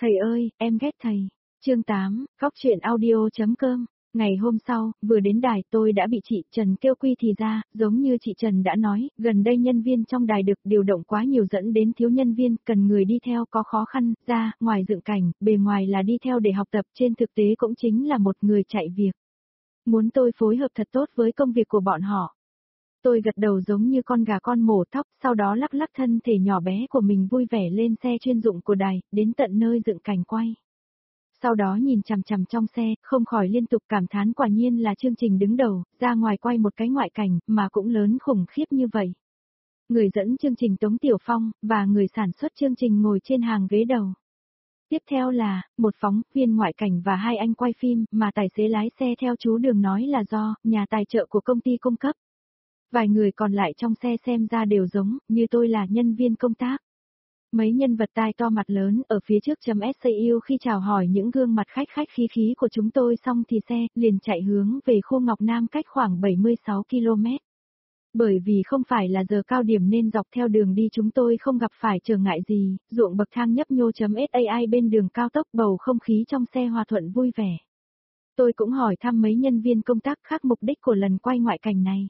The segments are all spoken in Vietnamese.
Thầy ơi, em ghét thầy. Chương 8, góc truyện audio.com. Ngày hôm sau, vừa đến đài tôi đã bị chị Trần kêu quy thì ra, giống như chị Trần đã nói, gần đây nhân viên trong đài được điều động quá nhiều dẫn đến thiếu nhân viên, cần người đi theo có khó khăn, ra, ngoài dựng cảnh, bề ngoài là đi theo để học tập, trên thực tế cũng chính là một người chạy việc. Muốn tôi phối hợp thật tốt với công việc của bọn họ. Tôi gật đầu giống như con gà con mổ thóc, sau đó lắc lắc thân thể nhỏ bé của mình vui vẻ lên xe chuyên dụng của đài, đến tận nơi dựng cảnh quay. Sau đó nhìn chằm chằm trong xe, không khỏi liên tục cảm thán quả nhiên là chương trình đứng đầu, ra ngoài quay một cái ngoại cảnh, mà cũng lớn khủng khiếp như vậy. Người dẫn chương trình Tống Tiểu Phong, và người sản xuất chương trình ngồi trên hàng ghế đầu. Tiếp theo là, một phóng viên ngoại cảnh và hai anh quay phim, mà tài xế lái xe theo chú Đường nói là do, nhà tài trợ của công ty cung cấp. Vài người còn lại trong xe xem ra đều giống, như tôi là nhân viên công tác. Mấy nhân vật tai to mặt lớn ở phía trước .SAU khi chào hỏi những gương mặt khách khách khí khí của chúng tôi xong thì xe liền chạy hướng về khu Ngọc Nam cách khoảng 76 km. Bởi vì không phải là giờ cao điểm nên dọc theo đường đi chúng tôi không gặp phải trở ngại gì, ruộng bậc thang nhấp nhô .SAI bên đường cao tốc, bầu không khí trong xe hòa thuận vui vẻ. Tôi cũng hỏi thăm mấy nhân viên công tác khác mục đích của lần quay ngoại cảnh này.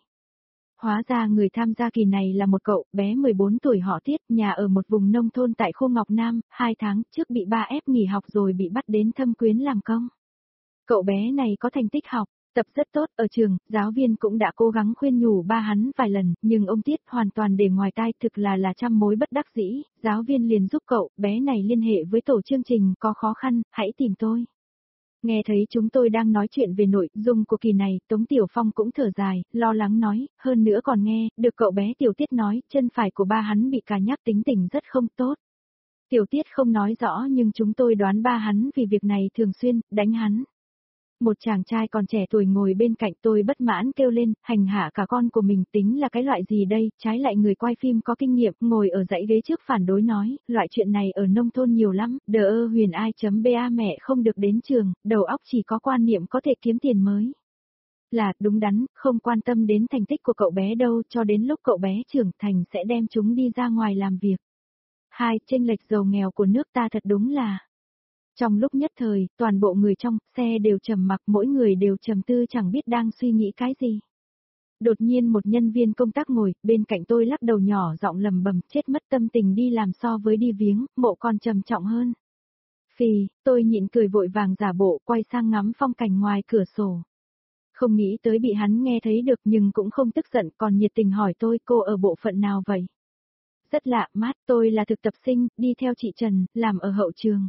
Hóa ra người tham gia kỳ này là một cậu bé 14 tuổi họ Tiết, nhà ở một vùng nông thôn tại khu Ngọc Nam, 2 tháng trước bị ba ép nghỉ học rồi bị bắt đến Thâm Quyến làm công. Cậu bé này có thành tích học, tập rất tốt ở trường, giáo viên cũng đã cố gắng khuyên nhủ ba hắn vài lần, nhưng ông Tiết hoàn toàn để ngoài tai, thực là trăm mối bất đắc dĩ, giáo viên liền giúp cậu bé này liên hệ với tổ chương trình, có khó khăn, hãy tìm tôi. Nghe thấy chúng tôi đang nói chuyện về nội dung của kỳ này, Tống Tiểu Phong cũng thở dài, lo lắng nói, hơn nữa còn nghe, được cậu bé Tiểu Tiết nói, chân phải của ba hắn bị cà nhắc tính tình rất không tốt. Tiểu Tiết không nói rõ nhưng chúng tôi đoán ba hắn vì việc này thường xuyên, đánh hắn. Một chàng trai còn trẻ tuổi ngồi bên cạnh tôi bất mãn kêu lên, hành hạ cả con của mình tính là cái loại gì đây, trái lại người quay phim có kinh nghiệm, ngồi ở dãy ghế trước phản đối nói, loại chuyện này ở nông thôn nhiều lắm, huyền ai.ba mẹ không được đến trường, đầu óc chỉ có quan niệm có thể kiếm tiền mới. Là, đúng đắn, không quan tâm đến thành tích của cậu bé đâu, cho đến lúc cậu bé trưởng thành sẽ đem chúng đi ra ngoài làm việc. Chênh lệch giàu nghèo của nước ta thật đúng là... Trong lúc nhất thời, toàn bộ người trong xe đều trầm mặc, mỗi người đều trầm tư chẳng biết đang suy nghĩ cái gì. Đột nhiên một nhân viên công tác ngồi bên cạnh tôi lắc đầu nhỏ giọng lầm bầm, chết mất tâm tình đi làm so với đi viếng, mộ còn trầm trọng hơn. Phì, tôi nhịn cười vội vàng giả bộ quay sang ngắm phong cảnh ngoài cửa sổ. Không nghĩ tới bị hắn nghe thấy được nhưng cũng không tức giận, còn nhiệt tình hỏi tôi, cô ở bộ phận nào vậy? Rất lạ, mát, tôi là thực tập sinh, đi theo chị Trần, làm ở hậu trường.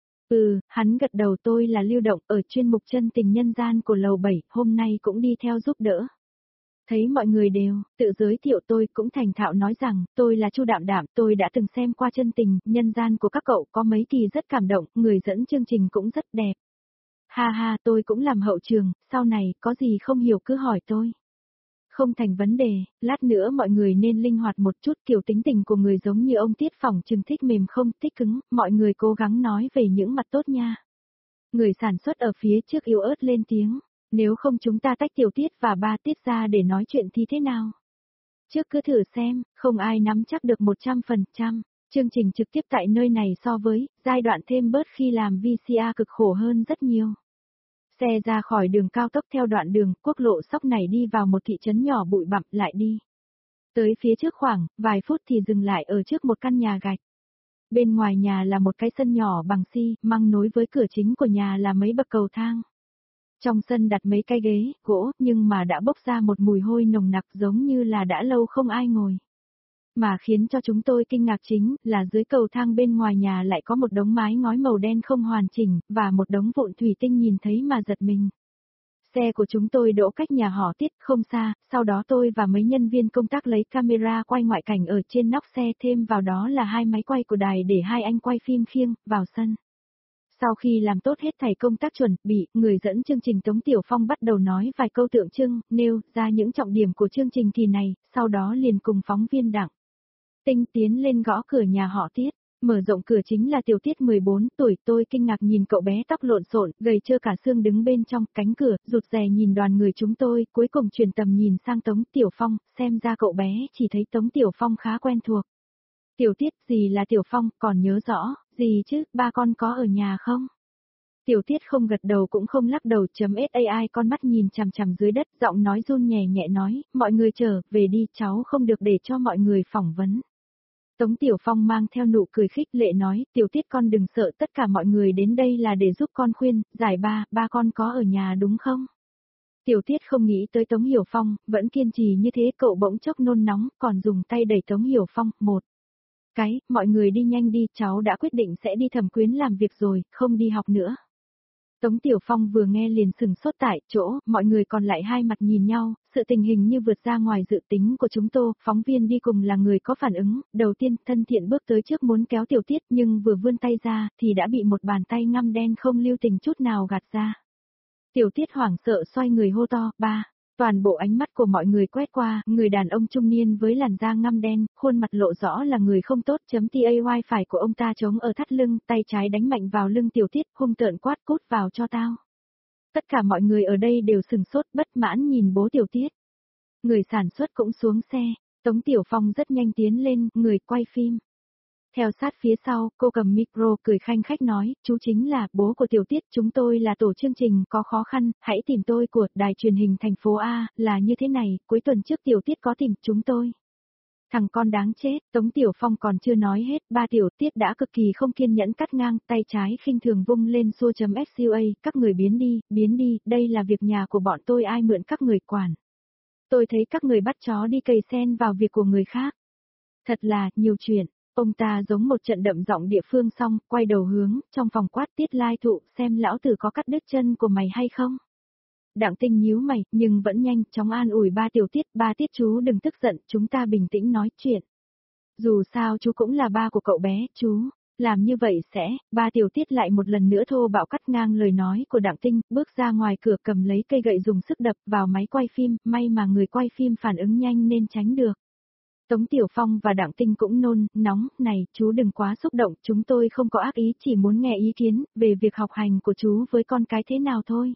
Hắn gật đầu, tôi là Lưu Động, ở chuyên mục chân tình nhân gian của lầu 7, hôm nay cũng đi theo giúp đỡ. Thấy mọi người đều tự giới thiệu, tôi cũng thành thạo nói rằng, tôi là Chu Đạm Đạm, tôi đã từng xem qua chân tình nhân gian của các cậu, có mấy kỳ rất cảm động, người dẫn chương trình cũng rất đẹp. Ha, tôi cũng làm hậu trường, sau này có gì không hiểu cứ hỏi tôi. Không thành vấn đề, lát nữa mọi người nên linh hoạt một chút, kiểu tính tình của người giống như ông Tiết phỏng chừng thích mềm không thích cứng, mọi người cố gắng nói về những mặt tốt nha. Người sản xuất ở phía trước yếu ớt lên tiếng, nếu không chúng ta tách Tiểu Tiết và ba Tiết ra để nói chuyện thì thế nào? Trước cứ thử xem, không ai nắm chắc được 100%, chương trình trực tiếp tại nơi này so với giai đoạn thêm bớt khi làm VCA cực khổ hơn rất nhiều. Xe ra khỏi đường cao tốc theo đoạn đường quốc lộ sóc này đi vào một thị trấn nhỏ bụi bặm, lại đi. Tới phía trước khoảng vài phút thì dừng lại ở trước một căn nhà gạch. Bên ngoài nhà là một cái sân nhỏ bằng xi măng, nối với cửa chính của nhà là mấy bậc cầu thang. Trong sân đặt mấy cái ghế gỗ nhưng mà đã bốc ra một mùi hôi nồng nặc giống như là đã lâu không ai ngồi. Mà khiến cho chúng tôi kinh ngạc chính là dưới cầu thang bên ngoài nhà lại có một đống mái ngói màu đen không hoàn chỉnh, và một đống vụn thủy tinh nhìn thấy mà giật mình. Xe của chúng tôi đỗ cách nhà họ Tiết không xa, sau đó tôi và mấy nhân viên công tác lấy camera quay ngoại cảnh ở trên nóc xe, thêm vào đó là 2 máy quay của đài để 2 anh quay phim khiêng vào sân. Sau khi làm tốt hết thảy công tác chuẩn bị, người dẫn chương trình Tống Tiểu Phong bắt đầu nói vài câu tượng trưng, nêu ra những trọng điểm của chương trình kỳ này, sau đó liền cùng phóng viên Đặng Tinh tiến lên gõ cửa nhà họ Tiết. Mở rộng cửa chính là Tiểu Tiết 14 tuổi, tôi kinh ngạc nhìn cậu bé tóc lộn xộn, gầy trơ cả xương đứng bên trong cánh cửa, rụt rè nhìn đoàn người chúng tôi, cuối cùng chuyển tầm nhìn sang Tống Tiểu Phong, xem ra cậu bé chỉ thấy Tống Tiểu Phong khá quen thuộc. Tiểu Tiết, gì là Tiểu Phong, còn nhớ rõ, Gì chứ, ba con có ở nhà không? Tiểu Tiết không gật đầu cũng không lắc đầu, .sai con mắt nhìn chằm chằm dưới đất, giọng nói run nhẹ nhẹ nói, mọi người trở về đi, cháu không được để cho mọi người phỏng vấn. Tống Tiểu Phong mang theo nụ cười khích lệ nói, Tiểu Tiết con đừng sợ, tất cả mọi người đến đây là để giúp con khuyên, giải ba con có ở nhà đúng không? Tiểu Tiết không nghĩ tới Tống Hiểu Phong, vẫn kiên trì như thế, cậu bỗng chốc nôn nóng, còn dùng tay đẩy Tống Hiểu Phong, mọi người đi nhanh đi, cháu đã quyết định sẽ đi Thẩm Quyến làm việc rồi, không đi học nữa. Tống Tiểu Phong vừa nghe liền sừng sốt tại chỗ, mọi người còn lại hai mặt nhìn nhau, sự tình hình như vượt ra ngoài dự tính của chúng tôi, phóng viên đi cùng là người có phản ứng, đầu tiên thân thiện bước tới trước muốn kéo Tiểu Tiết nhưng vừa vươn tay ra thì đã bị một bàn tay ngăm đen không lưu tình chút nào gạt ra. Tiểu Tiết hoảng sợ xoay người hô to, ba. Toàn bộ ánh mắt của mọi người quét qua, người đàn ông trung niên với làn da ngăm đen, khuôn mặt lộ rõ là người không tốt. .tay phải của ông ta chống ở thắt lưng, tay trái đánh mạnh vào lưng Tiểu Tiết, hung tợn quát cút vào cho tao. Tất cả mọi người ở đây đều sừng sốt bất mãn nhìn bố Tiểu Tiết. Người sản xuất cũng xuống xe, Tống Tiểu Phong rất nhanh tiến lên, người quay phim. Theo sát phía sau, cô cầm micro cười khanh khách nói, chú chính là bố của Tiểu Tiết, chúng tôi là tổ chương trình có khó khăn, hãy tìm tôi của đài truyền hình thành phố A, là như thế này, cuối tuần trước Tiểu Tiết có tìm chúng tôi. Thằng con đáng chết, Tống Tiểu Phong còn chưa nói hết, ba Tiểu Tiết đã cực kỳ không kiên nhẫn cắt ngang, tay trái khinh thường vung lên xua.sua, các người biến đi, đây là việc nhà của bọn tôi, ai mượn các người quản. Tôi thấy các người bắt chó đi cày sen vào việc của người khác. Thật là, nhiều chuyện. Ông ta giống một trận đậm giọng địa phương xong, quay đầu hướng, trong phòng quát Tiết Lai Thụ, xem lão tử có cắt đứt chân của mày hay không. Đặng Tinh nhíu mày, nhưng vẫn nhanh chóng an ủi ba Tiết chú đừng tức giận, chúng ta bình tĩnh nói chuyện. Dù sao chú cũng là ba của cậu bé, chú, làm như vậy sẽ, ba Tiểu Tiết lại một lần nữa thô bạo cắt ngang lời nói của Đặng Tinh, bước ra ngoài cửa cầm lấy cây gậy dùng sức đập vào máy quay phim, may mà người quay phim phản ứng nhanh nên tránh được. Tống Tiểu Phong và Đặng Tinh cũng nóng, này, chú đừng quá xúc động, chúng tôi không có ác ý, chỉ muốn nghe ý kiến, về việc học hành của chú với con cái thế nào thôi.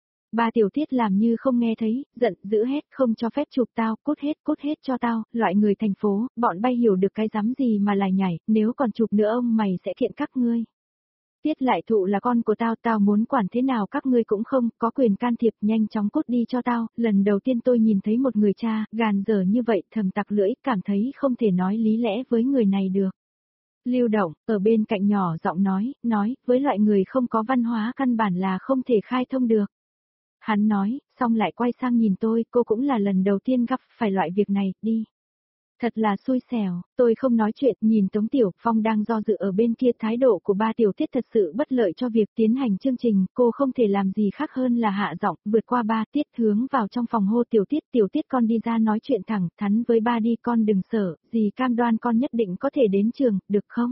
Ba Tiểu Tiết làm như không nghe thấy, giận dữ hết, không cho phép chụp tao, cút hết cho tao, loại người thành phố, bọn bay hiểu được cái dám gì mà lại nhảy, nếu còn chụp nữa ông mày sẽ kiện các ngươi. Tiết Lại Thụ là con của tao muốn quản thế nào các ngươi cũng không, có quyền can thiệp, nhanh chóng cút đi cho tao, lần đầu tiên tôi nhìn thấy một người cha, gàn dở như vậy, thầm tặc lưỡi, cảm thấy không thể nói lý lẽ với người này được. Lưu Động, ở bên cạnh nhỏ giọng nói, với loại người không có văn hóa căn bản là không thể khai thông được. Hắn nói, xong lại quay sang nhìn tôi, cô cũng là lần đầu tiên gặp phải loại việc này, đi. Thật là xui xẻo, tôi không nói chuyện, nhìn Tống Tiểu Phong đang do dự ở bên kia, thái độ của ba Tiểu Tiết thật sự bất lợi cho việc tiến hành chương trình, cô không thể làm gì khác hơn là hạ giọng, vượt qua ba Tiết hướng vào trong phòng hô Tiểu Tiết con đi ra nói chuyện thẳng thắn với ba đi, con đừng sợ, dì cam đoan con nhất định có thể đến trường, được không?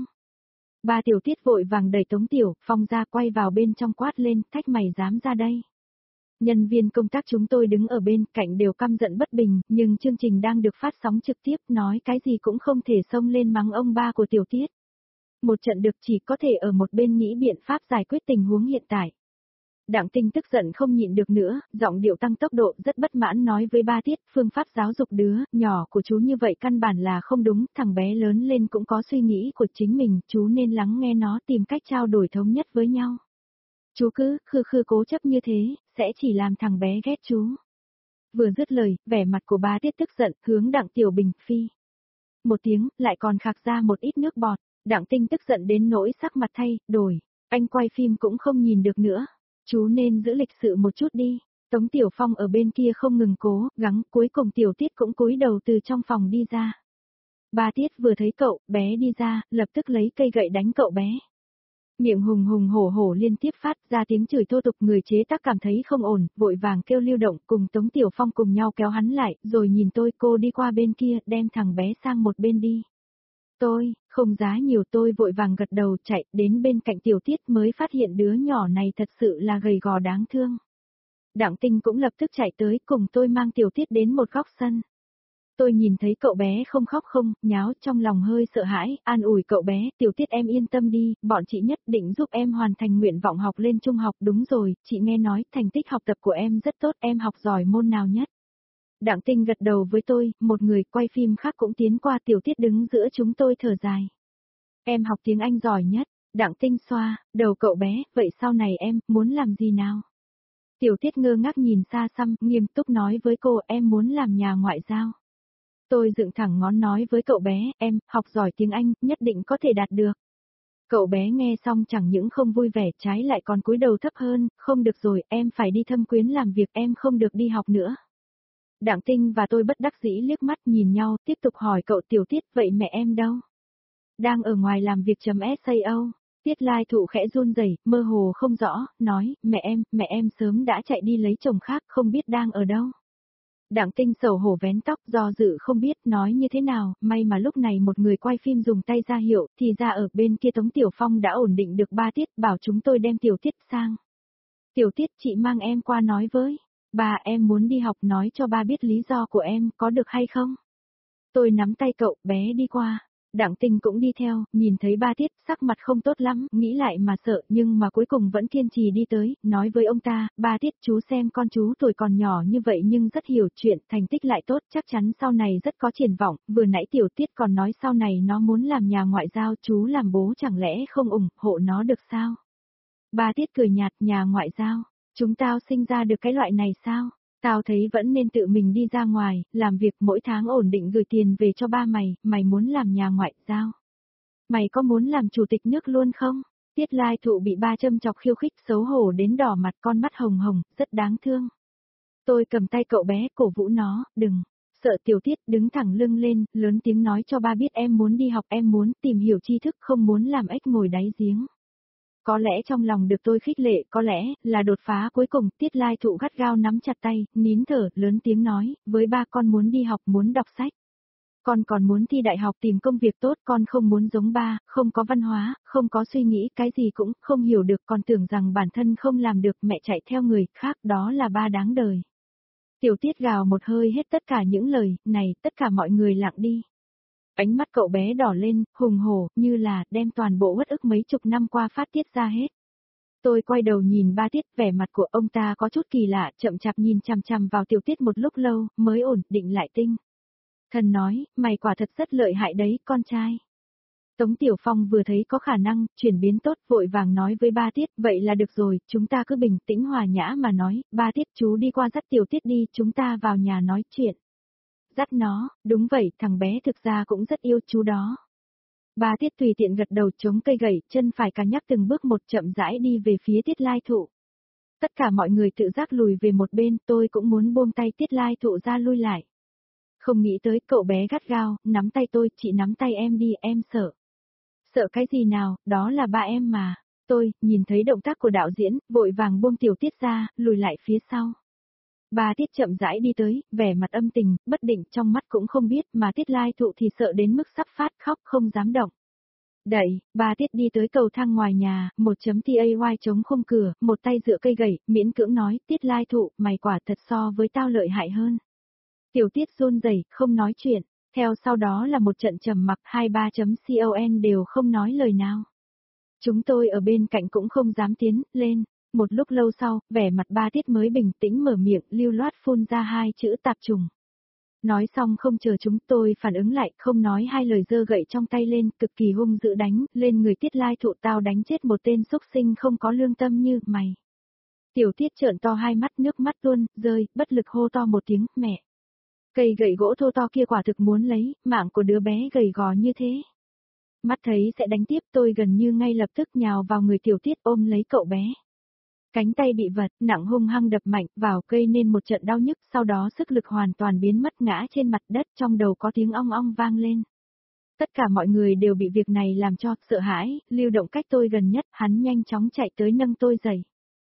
Ba Tiểu Tiết vội vàng đẩy Tống Tiểu Phong ra, quay vào bên trong quát lên, thách mày dám ra đây. Nhân viên công tác chúng tôi đứng ở bên cạnh đều căm giận bất bình, nhưng chương trình đang được phát sóng trực tiếp, nói cái gì cũng không thể xông lên mắng ông ba của Tiểu Tiết. Một trận được chỉ có thể ở một bên nghĩ biện pháp giải quyết tình huống hiện tại. Đặng Tinh tức giận không nhịn được nữa, giọng điệu tăng tốc độ, rất bất mãn nói với ba Tiết, phương pháp giáo dục đứa nhỏ của chú như vậy căn bản là không đúng, thằng bé lớn lên cũng có suy nghĩ của chính mình, chú nên lắng nghe nó, tìm cách trao đổi thống nhất với nhau. Chú cứ khư cố chấp như thế, sẽ chỉ làm thằng bé ghét chú. Vừa dứt lời, vẻ mặt của ba Tiết tức giận, hướng Đặng Tiểu Bình phi. Một tiếng, lại còn khạc ra một ít nước bọt, Đặng Tinh tức giận đến nỗi sắc mặt thay đổi, anh quay phim cũng không nhìn được nữa. Chú nên giữ lịch sự một chút đi. Tống Tiểu Phong ở bên kia không ngừng cố gắng, cuối cùng Tiểu Tiết cũng cúi đầu từ trong phòng đi ra. Ba Tiết vừa thấy cậu bé đi ra, lập tức lấy cây gậy đánh cậu bé. Miệng hùng hổ liên tiếp phát ra tiếng chửi thô tục, người chế tác cảm thấy không ổn, vội vàng kêu Lưu Động cùng Tống Tiểu Phong cùng nhau kéo hắn lại, rồi nhìn tôi, cô đi qua bên kia, đem thằng bé sang một bên đi. Tôi, không giá nhiều, tôi vội vàng gật đầu chạy đến bên cạnh Tiểu Tiết mới phát hiện đứa nhỏ này thật sự là gầy gò đáng thương. Đặng Tinh cũng lập tức chạy tới cùng tôi mang Tiểu Tiết đến một góc sân. Tôi nhìn thấy cậu bé không khóc không nháo, trong lòng hơi sợ hãi, an ủi cậu bé, Tiểu Tiết em yên tâm đi, bọn chị nhất định giúp em hoàn thành nguyện vọng học lên trung học. Đúng rồi, chị nghe nói thành tích học tập của em rất tốt, em học giỏi môn nào nhất? Đặng Tinh gật đầu với tôi, một người quay phim khác cũng tiến qua. Tiểu Tiết đứng giữa chúng tôi thở dài. Em học tiếng Anh giỏi nhất. Đặng Tinh xoa, đầu cậu bé, vậy sau này em, muốn làm gì nào? Tiểu Tiết ngơ ngác nhìn xa xăm, nghiêm túc nói với cô em muốn làm nhà ngoại giao. Tôi dựng thẳng ngón nói với cậu bé, em, học giỏi tiếng Anh, nhất định có thể đạt được. Cậu bé nghe xong chẳng những không vui vẻ trái lại còn cúi đầu thấp hơn, không được rồi, em phải đi thâm quyến làm việc, em không được đi học nữa. Đặng Tinh và tôi bất đắc dĩ liếc mắt nhìn nhau, tiếp tục hỏi cậu Tiểu Tiết, vậy mẹ em đâu? Đang ở ngoài làm việc.sao. Tiết Lai Thụ khẽ run rẩy, mơ hồ không rõ, nói, mẹ em sớm đã chạy đi lấy chồng khác, không biết đang ở đâu. Đặng Tinh xấu hổ vén tóc, do dự không biết nói như thế nào, may mà lúc này một người quay phim dùng tay ra hiệu, thì ra ở bên kia Tống Tiểu Phong đã ổn định được ba Tiết, bảo chúng tôi đem Tiểu Tiết sang. Tiểu Tiết, chị mang em qua nói với. Ba, em muốn đi học, nói cho ba biết lý do của em, có được hay không? Tôi nắm tay cậu, bé đi qua. Đặng Tinh cũng đi theo, nhìn thấy ba Tiết, sắc mặt không tốt lắm, nghĩ lại mà sợ, nhưng mà cuối cùng vẫn kiên trì đi tới, nói với ông ta, ba Tiết, chú xem con chú tuổi còn nhỏ như vậy nhưng rất hiểu chuyện, thành tích lại tốt, chắc chắn sau này rất có triển vọng, vừa nãy Tiểu Tiết còn nói sau này nó muốn làm nhà ngoại giao, chú làm bố chẳng lẽ không ủng hộ nó được sao? Ba Tiết cười nhạt, nhà ngoại giao, chúng tao sinh ra được cái loại này sao? Tao thấy vẫn nên tự mình đi ra ngoài, làm việc mỗi tháng ổn định gửi tiền về cho ba mày muốn làm nhà ngoại giao. Mày có muốn làm chủ tịch nước luôn không? Tiết Lai Thụ bị ba châm chọc khiêu khích xấu hổ đến đỏ mặt, con mắt hồng hồng, rất đáng thương. Tôi cầm tay cậu bé, cổ vũ nó, đừng. Sợ Tiểu Tiết đứng thẳng lưng lên, lớn tiếng nói cho ba biết em muốn đi học, em muốn tìm hiểu tri thức, không muốn làm ếch ngồi đáy giếng. Có lẽ trong lòng được tôi khích lệ, có lẽ là đột phá cuối cùng, Tiết Lai Thụ gắt gao nắm chặt tay, nín thở, lớn tiếng nói, với ba con muốn đi học, muốn đọc sách. Con còn muốn thi đại học tìm công việc tốt, con không muốn giống ba, không có văn hóa, không có suy nghĩ, cái gì cũng không hiểu được, còn tưởng rằng bản thân không làm được, mẹ chạy theo người khác, đó là ba đáng đời. Tiểu Tiết gào một hơi hết tất cả những lời, này, tất cả mọi người lặng đi. Ánh mắt cậu bé đỏ lên, hùng hổ, như là đem toàn bộ uất ức mấy chục năm qua phát tiết ra hết. Tôi quay đầu nhìn ba Tiết, vẻ mặt của ông ta có chút kỳ lạ, chậm chạp nhìn chằm chằm vào Tiểu Tiết một lúc lâu, mới ổn định lại tinh. Thần nói, mày quả thật rất lợi hại đấy, con trai. Tống Tiểu Phong vừa thấy có khả năng, chuyển biến tốt, vội vàng nói với ba Tiết, vậy là được rồi, chúng ta cứ bình tĩnh hòa nhã mà nói, ba Tiết chú đi qua dắt Tiểu Tiết đi, chúng ta vào nhà nói chuyện. Dắt nó, đúng vậy, thằng bé thực ra cũng rất yêu chú đó. Ba Tiết tùy tiện gật đầu chống cây gậy, chân phải cà nhắc từng bước một chậm rãi đi về phía Tiết Lai Thụ. Tất cả mọi người tự giác lùi về một bên, tôi cũng muốn buông tay Tiết Lai Thụ ra lui lại. Không nghĩ tới cậu bé gắt gao, nắm tay tôi, chị nắm tay em đi, em sợ. Sợ cái gì nào, đó là ba em mà. Tôi, nhìn thấy động tác của đạo diễn, vội vàng buông Tiểu Tiết ra, lùi lại phía sau. Ba Tiết chậm rãi đi tới, vẻ mặt âm tình, bất định, trong mắt cũng không biết, mà Tiết Lai Thụ thì sợ đến mức sắp phát khóc không dám động. Đẩy, ba Tiết đi tới cầu thang ngoài nhà, 1.tay chống khung cửa, một tay dựa cây gậy, miễn cưỡng nói, Tiết Lai Thụ, mày quả thật so với tao lợi hại hơn. Tiểu Tiết run rẩy, không nói chuyện, theo sau đó là một trận trầm mặc, 23.con đều không nói lời nào. Chúng tôi ở bên cạnh cũng không dám tiến lên. Một lúc lâu sau, vẻ mặt ba Tiết mới bình tĩnh mở miệng, lưu loát phun ra hai chữ tạp trùng. Nói xong không chờ chúng tôi phản ứng lại, không nói hai lời giơ gậy trong tay lên, cực kỳ hung dữ đánh, lên người Tiết Lai Thụ, tao đánh chết một tên xúc sinh không có lương tâm như mày. Tiểu Tiết trợn to hai mắt, nước mắt tuôn rơi, bất lực hô to một tiếng, mẹ. Cây gậy gỗ thô to kia quả thực muốn lấy, mạng của đứa bé gầy gò như thế. Mắt thấy sẽ đánh tiếp, tôi gần như ngay lập tức nhào vào người Tiểu Tiết ôm lấy cậu bé. Cánh tay bị vật, nặng hung hăng đập mạnh vào cây nên một trận đau nhức, sau đó sức lực hoàn toàn biến mất ngã trên mặt đất, trong đầu có tiếng ong ong vang lên. Tất cả mọi người đều bị việc này làm cho sợ hãi, Lưu Động cách tôi gần nhất, hắn nhanh chóng chạy tới nâng tôi dậy.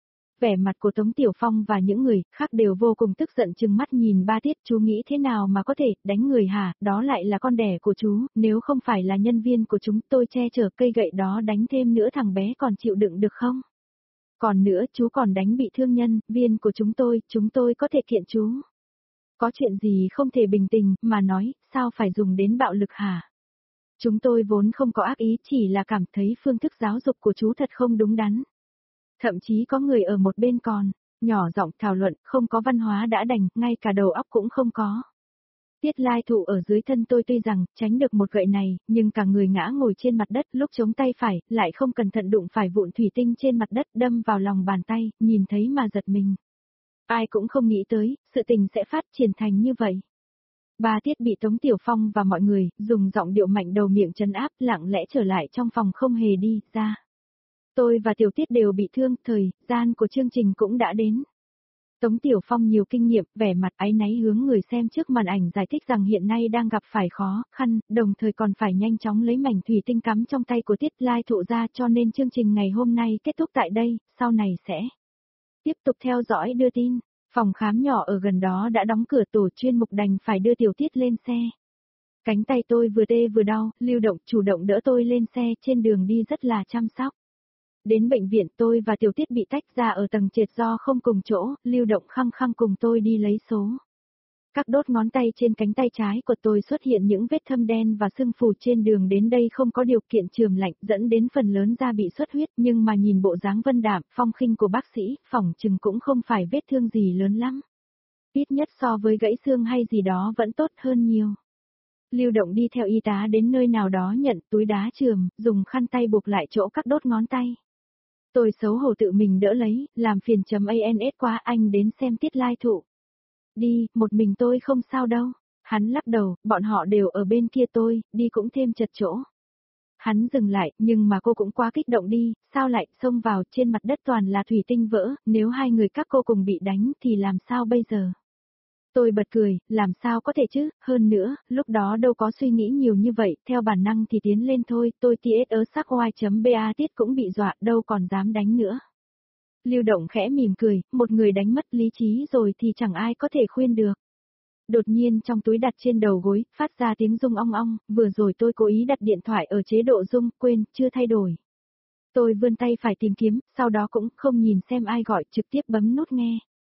Vẻ mặt của Tống Tiểu Phong và những người khác đều vô cùng tức giận trừng mắt nhìn ba Tiết, chú nghĩ thế nào mà có thể đánh người hả, đó lại là con đẻ của chú, nếu không phải là nhân viên của chúng tôi che chở cây gậy đó đánh thêm nữa thằng bé còn chịu đựng được không? Còn nữa chú còn đánh bị thương nhân viên của chúng tôi có thể kiện chú. Có chuyện gì không thể bình tĩnh mà nói, sao phải dùng đến bạo lực hả? Chúng tôi vốn không có ác ý, chỉ là cảm thấy phương thức giáo dục của chú thật không đúng đắn. Thậm chí có người ở một bên còn nhỏ giọng thảo luận, không có văn hóa đã đành, ngay cả đầu óc cũng không có. Tiết Lai Thụ ở dưới thân tôi tuy rằng tránh được một gậy này, nhưng cả người ngã ngồi trên mặt đất lúc chống tay phải, lại không cẩn thận đụng phải vụn thủy tinh trên mặt đất đâm vào lòng bàn tay, nhìn thấy mà giật mình. Ai cũng không nghĩ tới, sự tình sẽ phát triển thành như vậy. Ba Tiết bị Tống Tiểu Phong và mọi người, dùng giọng điệu mạnh đầu miệng trấn áp, lặng lẽ trở lại trong phòng không hề đi ra. Tôi và Tiểu Tiết đều bị thương, thời gian của chương trình cũng đã đến. Tống Tiểu Phong nhiều kinh nghiệm, vẻ mặt áy náy hướng người xem trước màn ảnh giải thích rằng hiện nay đang gặp phải khó khăn, đồng thời còn phải nhanh chóng lấy mảnh thủy tinh cắm trong tay của Tiết Lai Thụ ra, cho nên chương trình ngày hôm nay kết thúc tại đây, sau này sẽ tiếp tục theo dõi đưa tin. Phòng khám nhỏ ở gần đó đã đóng cửa, tổ chuyên mục đành phải đưa Tiểu Tiết lên xe. Cánh tay tôi vừa tê vừa đau, Lưu Động chủ động đỡ tôi lên xe, trên đường đi rất là chăm sóc. Đến bệnh viện, tôi và Tiểu Tiết bị tách ra ở tầng trệt do không cùng chỗ, Lưu Động khăng khăng cùng tôi đi lấy số. Các đốt ngón tay trên cánh tay trái của tôi xuất hiện những vết thâm đen và sưng phù, trên đường đến đây không có điều kiện chườm lạnh, dẫn đến phần lớn da bị xuất huyết, nhưng mà nhìn bộ dáng vân đạm, phong khinh của bác sĩ, phỏng chừng cũng không phải vết thương gì lớn lắm. Ít nhất so với gãy xương hay gì đó vẫn tốt hơn nhiều. Lưu Động đi theo y tá đến nơi nào đó nhận túi đá chườm, dùng khăn tay buộc lại chỗ các đốt ngón tay. Tôi xấu hổ tự mình đỡ lấy, làm phiền .ans quá, anh đến xem Tiết Lai Thụ. Đi, một mình tôi không sao đâu. Hắn lắc đầu, bọn họ đều ở bên kia, tôi, đi cũng thêm chật chỗ. Hắn dừng lại, nhưng mà cô cũng quá kích động đi, sao lại xông vào, trên mặt đất toàn là thủy tinh vỡ, nếu hai người các cô cùng bị đánh thì làm sao bây giờ? Tôi bật cười, làm sao có thể chứ, hơn nữa, lúc đó đâu có suy nghĩ nhiều như vậy, theo bản năng thì tiến lên thôi, tôi TS ở sắc oai.ba Tiết cũng bị dọa, đâu còn dám đánh nữa. Lưu Động khẽ mỉm cười, một người đánh mất lý trí rồi thì chẳng ai có thể khuyên được. Đột nhiên trong túi đặt trên đầu gối, phát ra tiếng rung ong ong, vừa rồi tôi cố ý đặt điện thoại ở chế độ rung, quên, chưa thay đổi. Tôi vươn tay phải tìm kiếm, sau đó cũng không nhìn xem ai gọi, trực tiếp bấm nút nghe.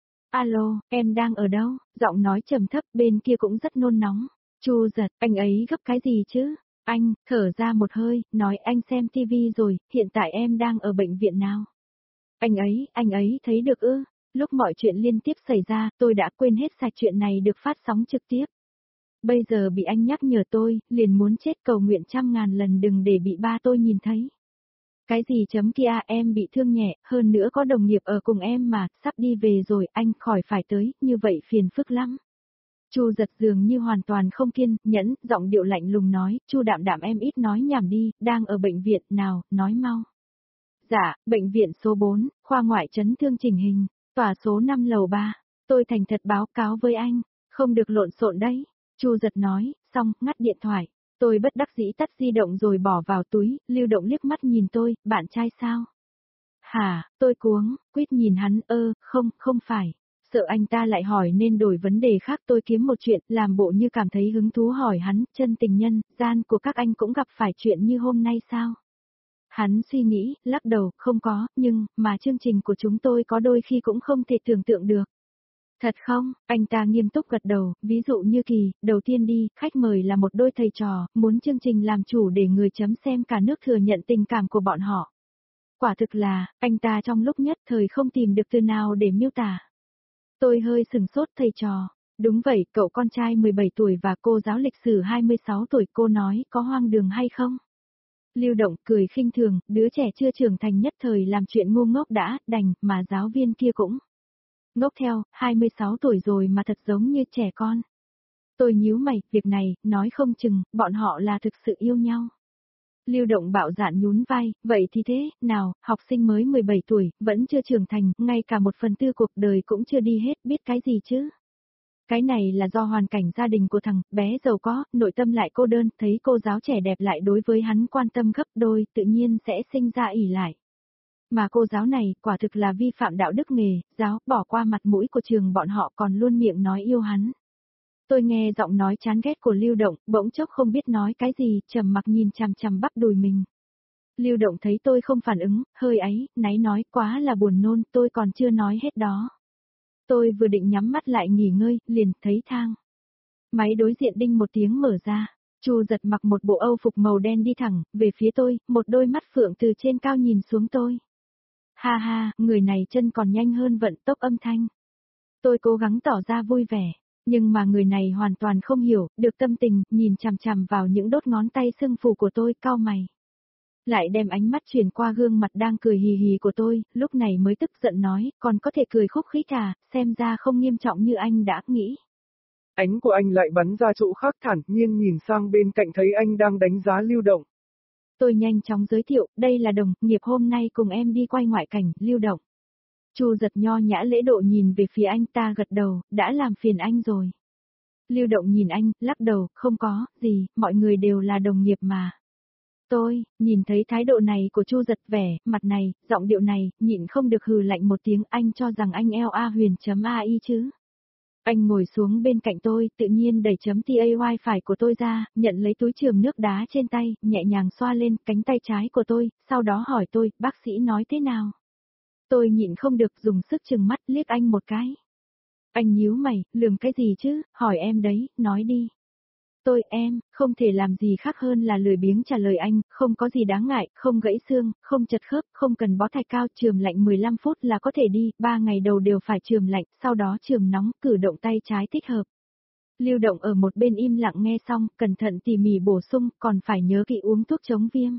Alo, em đang ở đâu? Giọng nói trầm thấp, bên kia cũng rất nôn nóng. Chu Giật, anh ấy gấp cái gì chứ? Anh, thở ra một hơi, nói anh xem tivi rồi, hiện tại em đang ở bệnh viện nào? Anh ấy thấy được ư? Lúc mọi chuyện liên tiếp xảy ra, tôi đã quên hết sạch chuyện này được phát sóng trực tiếp. Bây giờ bị anh nhắc nhở tôi, liền muốn chết, cầu nguyện 100.000 lần đừng để bị ba tôi nhìn thấy. Cái gì chấm kia, em bị thương nhẹ, hơn nữa có đồng nghiệp ở cùng em mà, sắp đi về rồi, anh khỏi phải tới, như vậy phiền phức lắm. Chu Giật dường như hoàn toàn không kiên nhẫn, giọng điệu lạnh lùng nói, Chu Đạm Đạm em ít nói nhảm đi, đang ở bệnh viện, nào, nói mau. Dạ, bệnh viện số 4, khoa ngoại chấn thương chỉnh hình, tòa số 5 lầu 3, tôi thành thật báo cáo với anh, không được lộn xộn đấy. Chu Giật nói, xong, ngắt điện thoại. Tôi bất đắc dĩ tắt di động rồi bỏ vào túi, Lưu Động liếc mắt nhìn tôi, bạn trai sao? Hả, tôi cuống, quýt nhìn hắn, không phải. Sợ anh ta lại hỏi nên đổi vấn đề khác, tôi kiếm một chuyện, làm bộ như cảm thấy hứng thú hỏi hắn, chân tình nhân, gian của các anh cũng gặp phải chuyện như hôm nay sao? Hắn suy nghĩ, lắc đầu, không có, nhưng, mà chương trình của chúng tôi có đôi khi cũng không thể tưởng tượng được. Thật không? Anh ta nghiêm túc gật đầu, ví dụ như kỳ, đầu tiên đi, khách mời là một đôi thầy trò, muốn chương trình làm chủ để người chấm xem cả nước thừa nhận tình cảm của bọn họ. Quả thực là, anh ta trong lúc nhất thời không tìm được từ nào để miêu tả. Tôi hơi sừng sốt, thầy trò. Đúng vậy, cậu con trai 17 tuổi và cô giáo lịch sử 26 tuổi, cô nói có hoang đường hay không? Lưu Động cười khinh thường, đứa trẻ chưa trưởng thành nhất thời làm chuyện ngu ngốc đã, đành, mà giáo viên kia cũng ngốc theo, 26 tuổi rồi mà thật giống như trẻ con. Tôi nhíu mày, việc này, nói không chừng, bọn họ là thực sự yêu nhau. Lưu Động bạo dạn nhún vai, vậy thì thế, nào, học sinh mới 17 tuổi, vẫn chưa trưởng thành, ngay cả 1/4 cuộc đời cũng chưa đi hết, biết cái gì chứ? Cái này là do hoàn cảnh gia đình của thằng bé giàu có, nội tâm lại cô đơn, thấy cô giáo trẻ đẹp lại đối với hắn quan tâm gấp đôi, tự nhiên sẽ sinh ra ỷ lại. Mà cô giáo này, quả thực là vi phạm đạo đức nghề, giáo, bỏ qua mặt mũi của trường bọn họ còn luôn miệng nói yêu hắn. Tôi nghe giọng nói chán ghét của Lưu Động, bỗng chốc không biết nói cái gì, trầm mặc nhìn chằm chằm bắp đùi mình. Lưu Động thấy tôi không phản ứng, hơi áy, náy nói, quá là buồn nôn, tôi còn chưa nói hết đó. Tôi vừa định nhắm mắt lại nghỉ ngơi, liền thấy thang máy đối diện đinh một tiếng mở ra. Chu Giật mặc một bộ âu phục màu đen đi thẳng về phía tôi, một đôi mắt phượng từ trên cao nhìn xuống tôi. Ha ha, người này chân còn nhanh hơn vận tốc âm thanh. Tôi cố gắng tỏ ra vui vẻ. Nhưng mà người này hoàn toàn không hiểu, được tâm tình, nhìn chằm chằm vào những đốt ngón tay sưng phù của tôi, cau mày. Lại đem ánh mắt chuyển qua gương mặt đang cười hì hì của tôi, lúc này mới tức giận nói, còn có thể cười khúc khích à, xem ra không nghiêm trọng như anh đã nghĩ. Ánh của anh lại bắn ra chỗ khác, thản nhiên nhìn sang bên cạnh thấy anh đang đánh giá Lưu Động. Tôi nhanh chóng giới thiệu, đây là đồng nghiệp hôm nay cùng em đi quay ngoại cảnh, Lưu Động. Chu Giật nho nhã lễ độ nhìn về phía anh, ta gật đầu, đã làm phiền anh rồi. Lưu Động nhìn anh, lắc đầu, không có, gì, mọi người đều là đồng nghiệp mà. Tôi, nhìn thấy thái độ này của Chu Giật, vẻ, mặt này, giọng điệu này, nhịn không được hừ lạnh một tiếng, anh cho rằng anh LA Huyền.ai chứ. Anh ngồi xuống bên cạnh tôi, tự nhiên đẩy .tay phải của tôi ra, nhận lấy túi chườm nước đá trên tay, nhẹ nhàng xoa lên cánh tay trái của tôi, sau đó hỏi tôi, bác sĩ nói thế nào? Tôi nhịn không được dùng sức chừng mắt liếc anh một cái. Anh nhíu mày, lườm cái gì chứ, hỏi em đấy, nói đi. Em, không thể làm gì khác hơn là lười biếng trả lời anh, không có gì đáng ngại, không gãy xương, không chật khớp, không cần bó thạch cao, chườm lạnh 15 phút là có thể đi, 3 ngày đầu đều phải chườm lạnh, sau đó chườm nóng, cử động tay trái thích hợp. Lưu Động ở một bên im lặng nghe xong, cẩn thận tỉ mỉ bổ sung, còn phải nhớ kỹ uống thuốc chống viêm.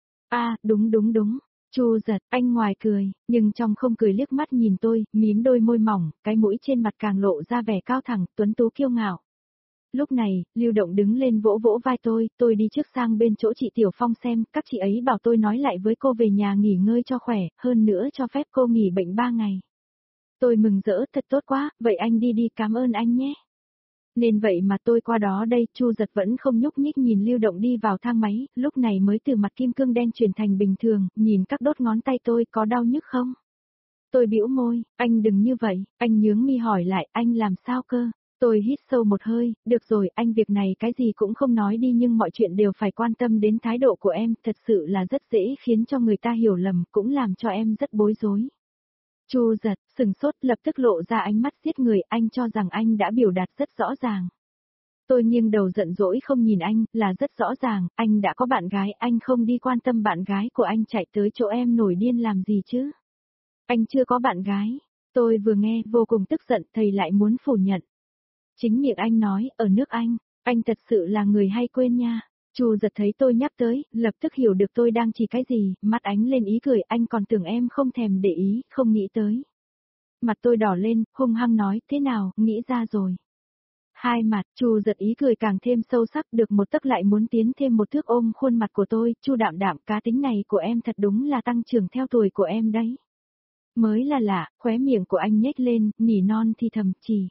Đúng. Chu Giật, anh ngoài cười, nhưng trong không cười liếc mắt nhìn tôi, mím đôi môi mỏng, cái mũi trên mặt càng lộ ra vẻ cao thẳng, tuấn tú kiêu ngạo. Lúc này, Lưu Động đứng lên vỗ vỗ vai tôi đi trước sang bên chỗ chị Tiểu Phong xem, các chị ấy bảo tôi nói lại với cô về nhà nghỉ ngơi cho khỏe, hơn nữa cho phép cô nghỉ bệnh 3 ngày. Tôi mừng rỡ, thật tốt quá, vậy anh đi cảm ơn anh nhé. Nên vậy mà tôi qua đó đây, Chu Giật vẫn không nhúc nhích nhìn Lưu Động đi vào thang máy, lúc này mới từ mặt kim cương đen chuyển thành bình thường, nhìn các đốt ngón tay tôi có đau nhức không? Tôi bĩu môi, anh đừng như vậy, anh nhướng mi hỏi lại, anh làm sao cơ? Tôi hít sâu một hơi, được rồi, anh việc này cái gì cũng không nói đi nhưng mọi chuyện đều phải quan tâm đến thái độ của em, thật sự là rất dễ khiến cho người ta hiểu lầm, cũng làm cho em rất bối rối. Chu Giật, sừng sốt lập tức lộ ra ánh mắt giết người, anh cho rằng anh đã biểu đạt rất rõ ràng. Tôi nghiêng đầu giận dỗi không nhìn anh, là rất rõ ràng, anh đã có bạn gái, anh không đi quan tâm bạn gái của anh chạy tới chỗ em nổi điên làm gì chứ? Anh chưa có bạn gái. Tôi vừa nghe, vô cùng tức giận, thầy lại muốn phủ nhận. Chính miệng anh nói, ở nước anh thật sự là người hay quên nha. Chu Giật thấy tôi nhắc tới, lập tức hiểu được tôi đang chỉ cái gì, mắt ánh lên ý cười, anh còn tưởng em không thèm để ý, không nghĩ tới. Mặt tôi đỏ lên, hung hăng nói, thế nào, nghĩ ra rồi. Hai mặt, Chu Giật ý cười càng thêm sâu sắc, được một tấc lại muốn tiến thêm một thước ôm khuôn mặt của tôi, Chu Đạm Đạm, cá tính này của em thật đúng là tăng trưởng theo tuổi của em đấy. Mới là lạ, khóe miệng của anh nhếch lên, nỉ non thì thầm chỉ.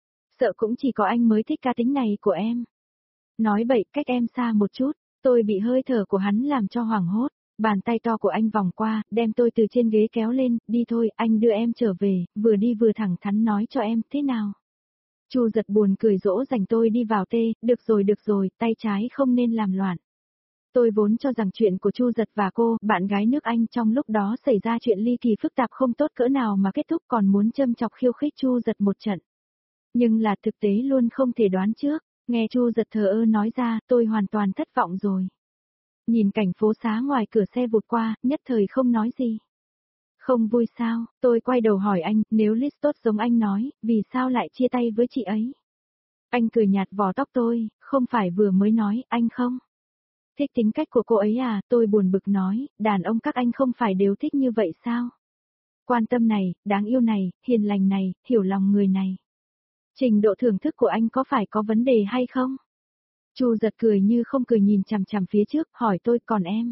Sợ cũng chỉ có anh mới thích cá tính này của em. Nói bậy, cách em xa một chút, tôi bị hơi thở của hắn làm cho hoảng hốt. Bàn tay to của anh vòng qua, đem tôi từ trên ghế kéo lên, đi thôi, anh đưa em trở về, vừa đi vừa thẳng thắn nói cho em, thế nào? Chu Giật buồn cười dỗ dành tôi đi vào tê, được rồi, tay trái không nên làm loạn. Tôi vốn cho rằng chuyện của Chu Giật và cô, bạn gái nước Anh trong lúc đó xảy ra chuyện ly kỳ phức tạp không tốt cỡ nào mà kết thúc còn muốn châm chọc khiêu khích Chu Giật một trận. Nhưng là thực tế luôn không thể đoán trước, nghe Chu Giật thờ ơ nói ra, tôi hoàn toàn thất vọng rồi. Nhìn cảnh phố xá ngoài cửa xe vụt qua, nhất thời không nói gì. Không vui sao, tôi quay đầu hỏi anh, nếu Liz tốt giống anh nói, vì sao lại chia tay với chị ấy? Anh cười nhạt vò tóc tôi, không phải vừa mới nói, anh không? Thích tính cách của cô ấy à, tôi buồn bực nói, đàn ông các anh không phải đều thích như vậy sao? Quan tâm này, đáng yêu này, hiền lành này, hiểu lòng người này. Trình độ thưởng thức của anh có phải có vấn đề hay không? Chu Giật cười như không cười nhìn chằm chằm phía trước, hỏi tôi còn em.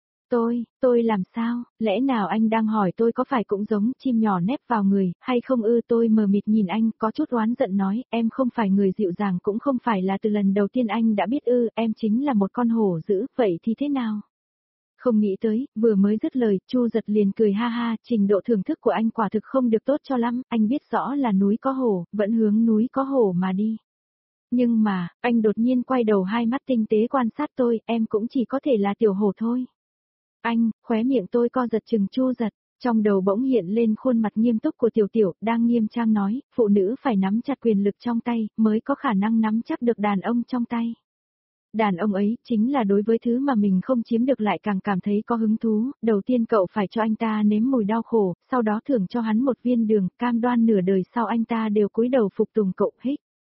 Tôi làm sao, lẽ nào anh đang hỏi tôi có phải cũng giống chim nhỏ nép vào người, hay không ư? Tôi mờ mịt nhìn anh, có chút oán giận nói, em không phải người dịu dàng cũng không phải là từ lần đầu tiên anh đã biết ư, em chính là một con hổ dữ, vậy thì thế nào? Không nghĩ tới, vừa mới dứt lời, Chu Giật liền cười ha ha, trình độ thưởng thức của anh quả thực không được tốt cho lắm, anh biết rõ là núi có hổ, vẫn hướng núi có hổ mà đi. Nhưng mà, anh đột nhiên quay đầu hai mắt tinh tế quan sát tôi, em cũng chỉ có thể là tiểu hổ thôi. Anh, khóe miệng tôi co giật chừng Chu Giật, trong đầu bỗng hiện lên khuôn mặt nghiêm túc của Tiểu Tiểu, đang nghiêm trang nói, phụ nữ phải nắm chặt quyền lực trong tay, mới có khả năng nắm chắc được đàn ông trong tay. Đàn ông ấy, chính là đối với thứ mà mình không chiếm được lại càng cảm thấy có hứng thú, đầu tiên cậu phải cho anh ta nếm mùi đau khổ, sau đó thưởng cho hắn một viên đường, cam đoan nửa đời sau anh ta đều cúi đầu phục tùng cậu, hích.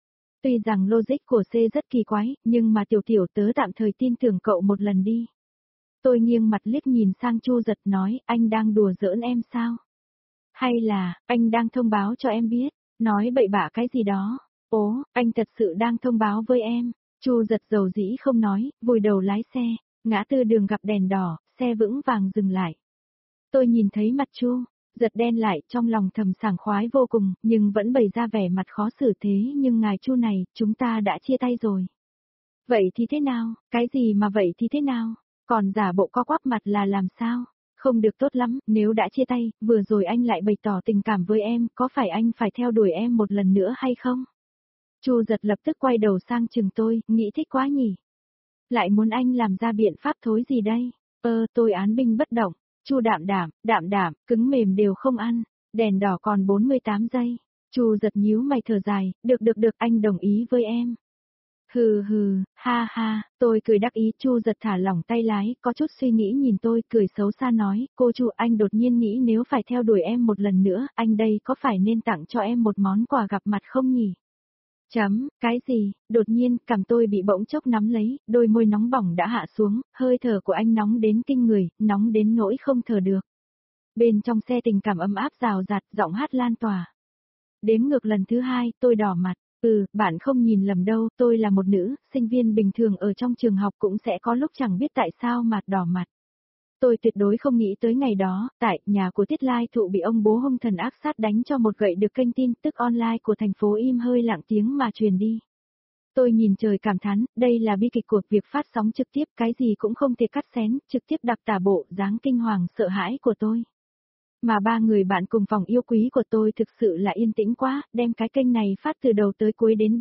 Tuy rằng logic của C rất kỳ quái, nhưng mà tiểu tớ tạm thời tin tưởng cậu một lần đi. Tôi nghiêng mặt liếc nhìn sang Chu Giật nói, anh đang đùa giỡn em sao? Hay là, anh đang thông báo cho em biết, nói bậy bạ cái gì đó? Ố, anh thật sự đang thông báo với em. Chu Giật dầu dĩ không nói, vùi đầu lái xe, ngã tư đường gặp đèn đỏ, xe vững vàng dừng lại. Tôi nhìn thấy mặt Chu Giật đen lại, trong lòng thầm sảng khoái vô cùng, nhưng vẫn bày ra vẻ mặt khó xử thế nhưng ngài Chu này, chúng ta đã chia tay rồi. Vậy thì thế nào, cái gì mà vậy thì thế nào, còn giả bộ co quắp mặt là làm sao? Không được tốt lắm, nếu đã chia tay, vừa rồi anh lại bày tỏ tình cảm với em, có phải anh phải theo đuổi em một lần nữa hay không? Chu Giật lập tức quay đầu sang chừng tôi, nghĩ thích quá nhỉ. Lại muốn anh làm ra biện pháp thối gì đây? Tôi án binh bất động. Chu đạm đạm, cứng mềm đều không ăn. Đèn đỏ còn 48 giây. Chu Giật nhíu mày thở dài, được, anh đồng ý với em. Hừ, ha ha, tôi cười đắc ý. Chu Giật thả lỏng tay lái, có chút suy nghĩ nhìn tôi, cười xấu xa nói, cô Chu, anh đột nhiên nghĩ nếu phải theo đuổi em một lần nữa, anh đây có phải nên tặng cho em một món quà gặp mặt không nhỉ? Cái gì? Đột nhiên, cằm tôi bị bỗng chốc nắm lấy, đôi môi nóng bỏng đã hạ xuống, hơi thở của anh nóng đến kinh người, nóng đến nỗi không thở được. Bên trong xe tình cảm ấm áp rào rạt, giọng hát lan tỏa. Đếm ngược lần thứ 2, tôi đỏ mặt. Bạn không nhìn lầm đâu, tôi là một nữ, sinh viên bình thường ở trong trường học cũng sẽ có lúc chẳng biết tại sao mà đỏ mặt. Tôi tuyệt đối không nghĩ tới ngày đó, tại nhà của Tiết Lai Thụ bị ông bố hung thần ác sát đánh cho một gậy được kênh tin tức online của thành phố im hơi lặng tiếng mà truyền đi. Tôi nhìn trời cảm thán, đây là bi kịch của việc phát sóng trực tiếp, cái gì cũng không thể cắt xén, trực tiếp đặc tả bộ dáng kinh hoàng sợ hãi của tôi. Mà 3 người bạn cùng phòng yêu quý của tôi thực sự là yên tĩnh quá, đem cái kênh này phát từ đầu tới cuối đến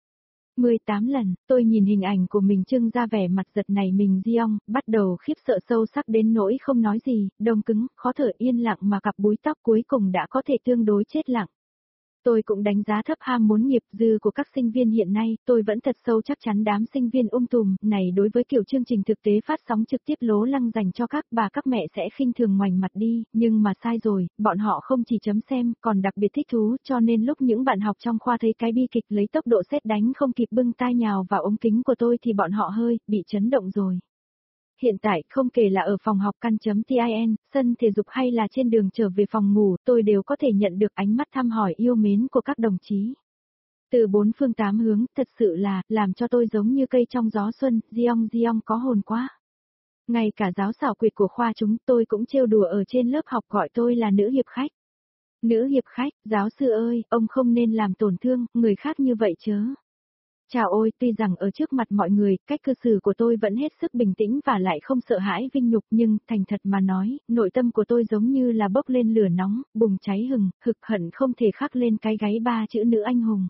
18 lần, tôi nhìn hình ảnh của mình trưng ra vẻ mặt giật này mình Giong, bắt đầu khiếp sợ sâu sắc đến nỗi không nói gì, đông cứng, khó thở yên lặng mà cặp búi tóc cuối cùng đã có thể tương đối chết lặng. Tôi cũng đánh giá thấp ham muốn nghiệp dư của các sinh viên hiện nay, tôi vẫn thật sâu chắc chắn đám sinh viên tùm này đối với kiểu chương trình thực tế phát sóng trực tiếp lố lăng dành cho các bà các mẹ sẽ khinh thường ngoảnh mặt đi, nhưng mà sai rồi, bọn họ không chỉ chấm xem, còn đặc biệt thích thú, cho nên lúc những bạn học trong khoa thấy cái bi kịch lấy tốc độ sét đánh không kịp bưng tai nhào vào ống kính của tôi thì bọn họ hơi bị chấn động rồi. Hiện tại, không kể là ở phòng học căn.tin, sân thể dục hay là trên đường trở về phòng ngủ, tôi đều có thể nhận được ánh mắt thăm hỏi yêu mến của các đồng chí. Từ 4 phương 8 hướng, thật sự là, làm cho tôi giống như cây trong gió xuân, Giong có hồn quá. Ngay cả giáo xảo quyệt của khoa chúng tôi cũng trêu đùa ở trên lớp học gọi tôi là nữ hiệp khách. Nữ hiệp khách, giáo sư ơi, ông không nên làm tổn thương, người khác như vậy chớ. Chào ôi, tuy rằng ở trước mặt mọi người, cách cư xử của tôi vẫn hết sức bình tĩnh và lại không sợ hãi vinh nhục nhưng, thành thật mà nói, nội tâm của tôi giống như là bốc lên lửa nóng, bùng cháy hừng, hực hận không thể khắc lên cái gáy 3 chữ nữ anh hùng.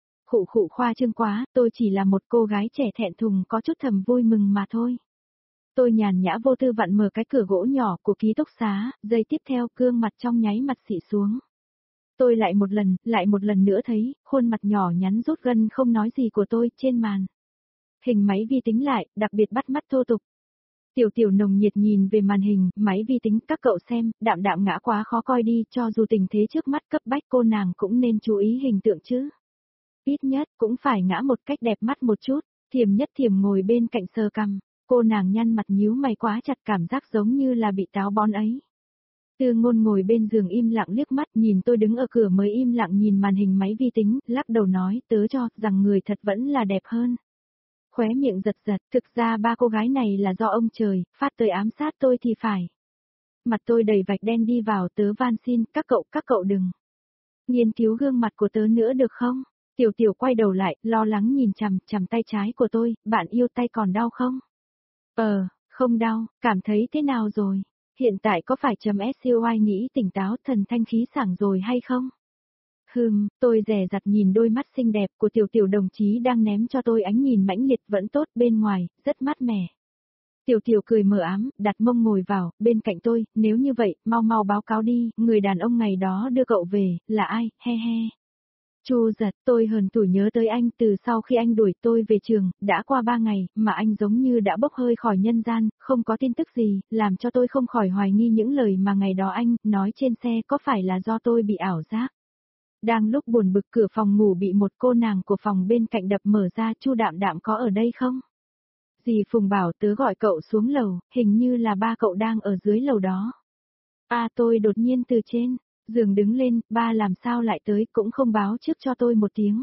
Khụ khoa trương quá, tôi chỉ là một cô gái trẻ thẹn thùng có chút thầm vui mừng mà thôi. Tôi nhàn nhã vô tư vặn mở cái cửa gỗ nhỏ của ký túc xá, giây tiếp theo gương mặt trong nháy mặt xị xuống. Tôi lại một lần nữa thấy, khuôn mặt nhỏ nhắn rút gân không nói gì của tôi trên màn. Hình máy vi tính lại, đặc biệt bắt mắt thô tục. Tiểu nồng nhiệt nhìn về màn hình, máy vi tính, các cậu xem, đạm ngã quá khó coi đi, cho dù tình thế trước mắt cấp bách cô nàng cũng nên chú ý hình tượng chứ. Ít nhất, cũng phải ngã một cách đẹp mắt một chút, Thiểm ngồi bên cạnh sờ cằm, cô nàng nhăn mặt nhíu mày quá chặt cảm giác giống như là bị táo bón ấy. Tư Ngôn ngồi bên giường im lặng liếc mắt nhìn tôi đứng ở cửa mới im lặng nhìn màn hình máy vi tính, lắc đầu nói tớ cho rằng người thật vẫn là đẹp hơn. Khóe miệng giật, thực ra 3 cô gái này là do ông trời, phát tới ám sát tôi thì phải. Mặt tôi đầy vạch đen đi vào tớ van xin, các cậu đừng. Nghiên cứu gương mặt của tớ nữa được không? Tiểu quay đầu lại, lo lắng nhìn chằm tay trái của tôi, bạn yêu tay còn đau không? Không đau, cảm thấy thế nào rồi? Hiện tại có phải SCOI nghĩ tỉnh táo thần thanh khí sảng rồi hay không? Tôi dè dặt nhìn đôi mắt xinh đẹp của tiểu đồng chí đang ném cho tôi ánh nhìn mãnh liệt vẫn tốt bên ngoài, rất mát mẻ. Tiểu cười mờ ám, đặt mông ngồi vào, bên cạnh tôi, nếu như vậy, mau báo cáo đi, người đàn ông ngày đó đưa cậu về, là ai, he. Chu Giật, tôi hờn tủi nhớ tới anh từ sau khi anh đuổi tôi về trường, đã qua 3 ngày, mà anh giống như đã bốc hơi khỏi nhân gian, không có tin tức gì, làm cho tôi không khỏi hoài nghi những lời mà ngày đó anh nói trên xe có phải là do tôi bị ảo giác. Đang lúc buồn bực cửa phòng ngủ bị một cô nàng của phòng bên cạnh đập mở ra. Chu Đạm Đạm có ở đây không? Dì Phùng bảo tớ gọi cậu xuống lầu, hình như là ba cậu đang ở dưới lầu đó. Tôi đột nhiên từ trên giường đứng lên, ba làm sao lại tới cũng không báo trước cho tôi một tiếng.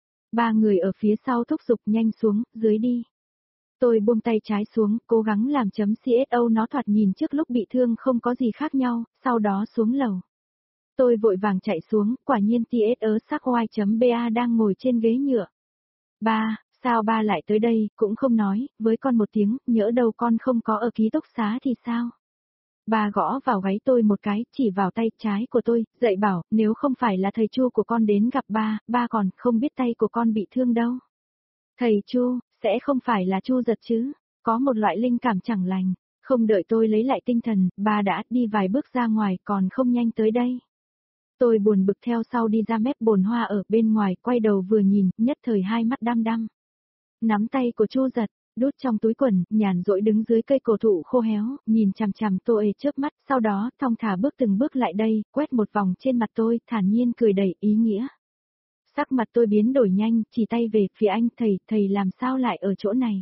Ba người ở phía sau thúc giục nhanh xuống, dưới đi. Tôi buông tay trái xuống, cố gắng làm chấm CSO nó thoạt nhìn trước lúc bị thương không có gì khác nhau, sau đó xuống lầu. Tôi vội vàng chạy xuống, quả nhiên TSR Sackhoy.ba đang ngồi trên ghế nhựa. Ba, sao ba lại tới đây, cũng không nói, với con một tiếng, nhỡ đâu con không có ở ký túc xá thì sao? Ba gõ vào gáy tôi một cái, chỉ vào tay trái của tôi, dạy bảo, nếu không phải là thầy Chu của con đến gặp ba, ba còn không biết tay của con bị thương đâu. Thầy Chu, sẽ không phải là Chu Giật chứ, có một loại linh cảm chẳng lành, không đợi tôi lấy lại tinh thần, ba đã đi vài bước ra ngoài còn không nhanh tới đây. Tôi buồn bực theo sau đi ra mép bồn hoa ở bên ngoài, quay đầu vừa nhìn, nhất thời hai mắt đăm đăm. Nắm tay của Chu Giật, đút trong túi quần, nhàn rỗi đứng dưới cây cổ thụ khô héo, nhìn chằm chằm tôi chớp mắt, sau đó thong thả bước từng bước lại đây, quét một vòng trên mặt tôi, thản nhiên cười đầy ý nghĩa. Sắc mặt tôi biến đổi nhanh, chỉ tay về phía anh, thầy làm sao lại ở chỗ này?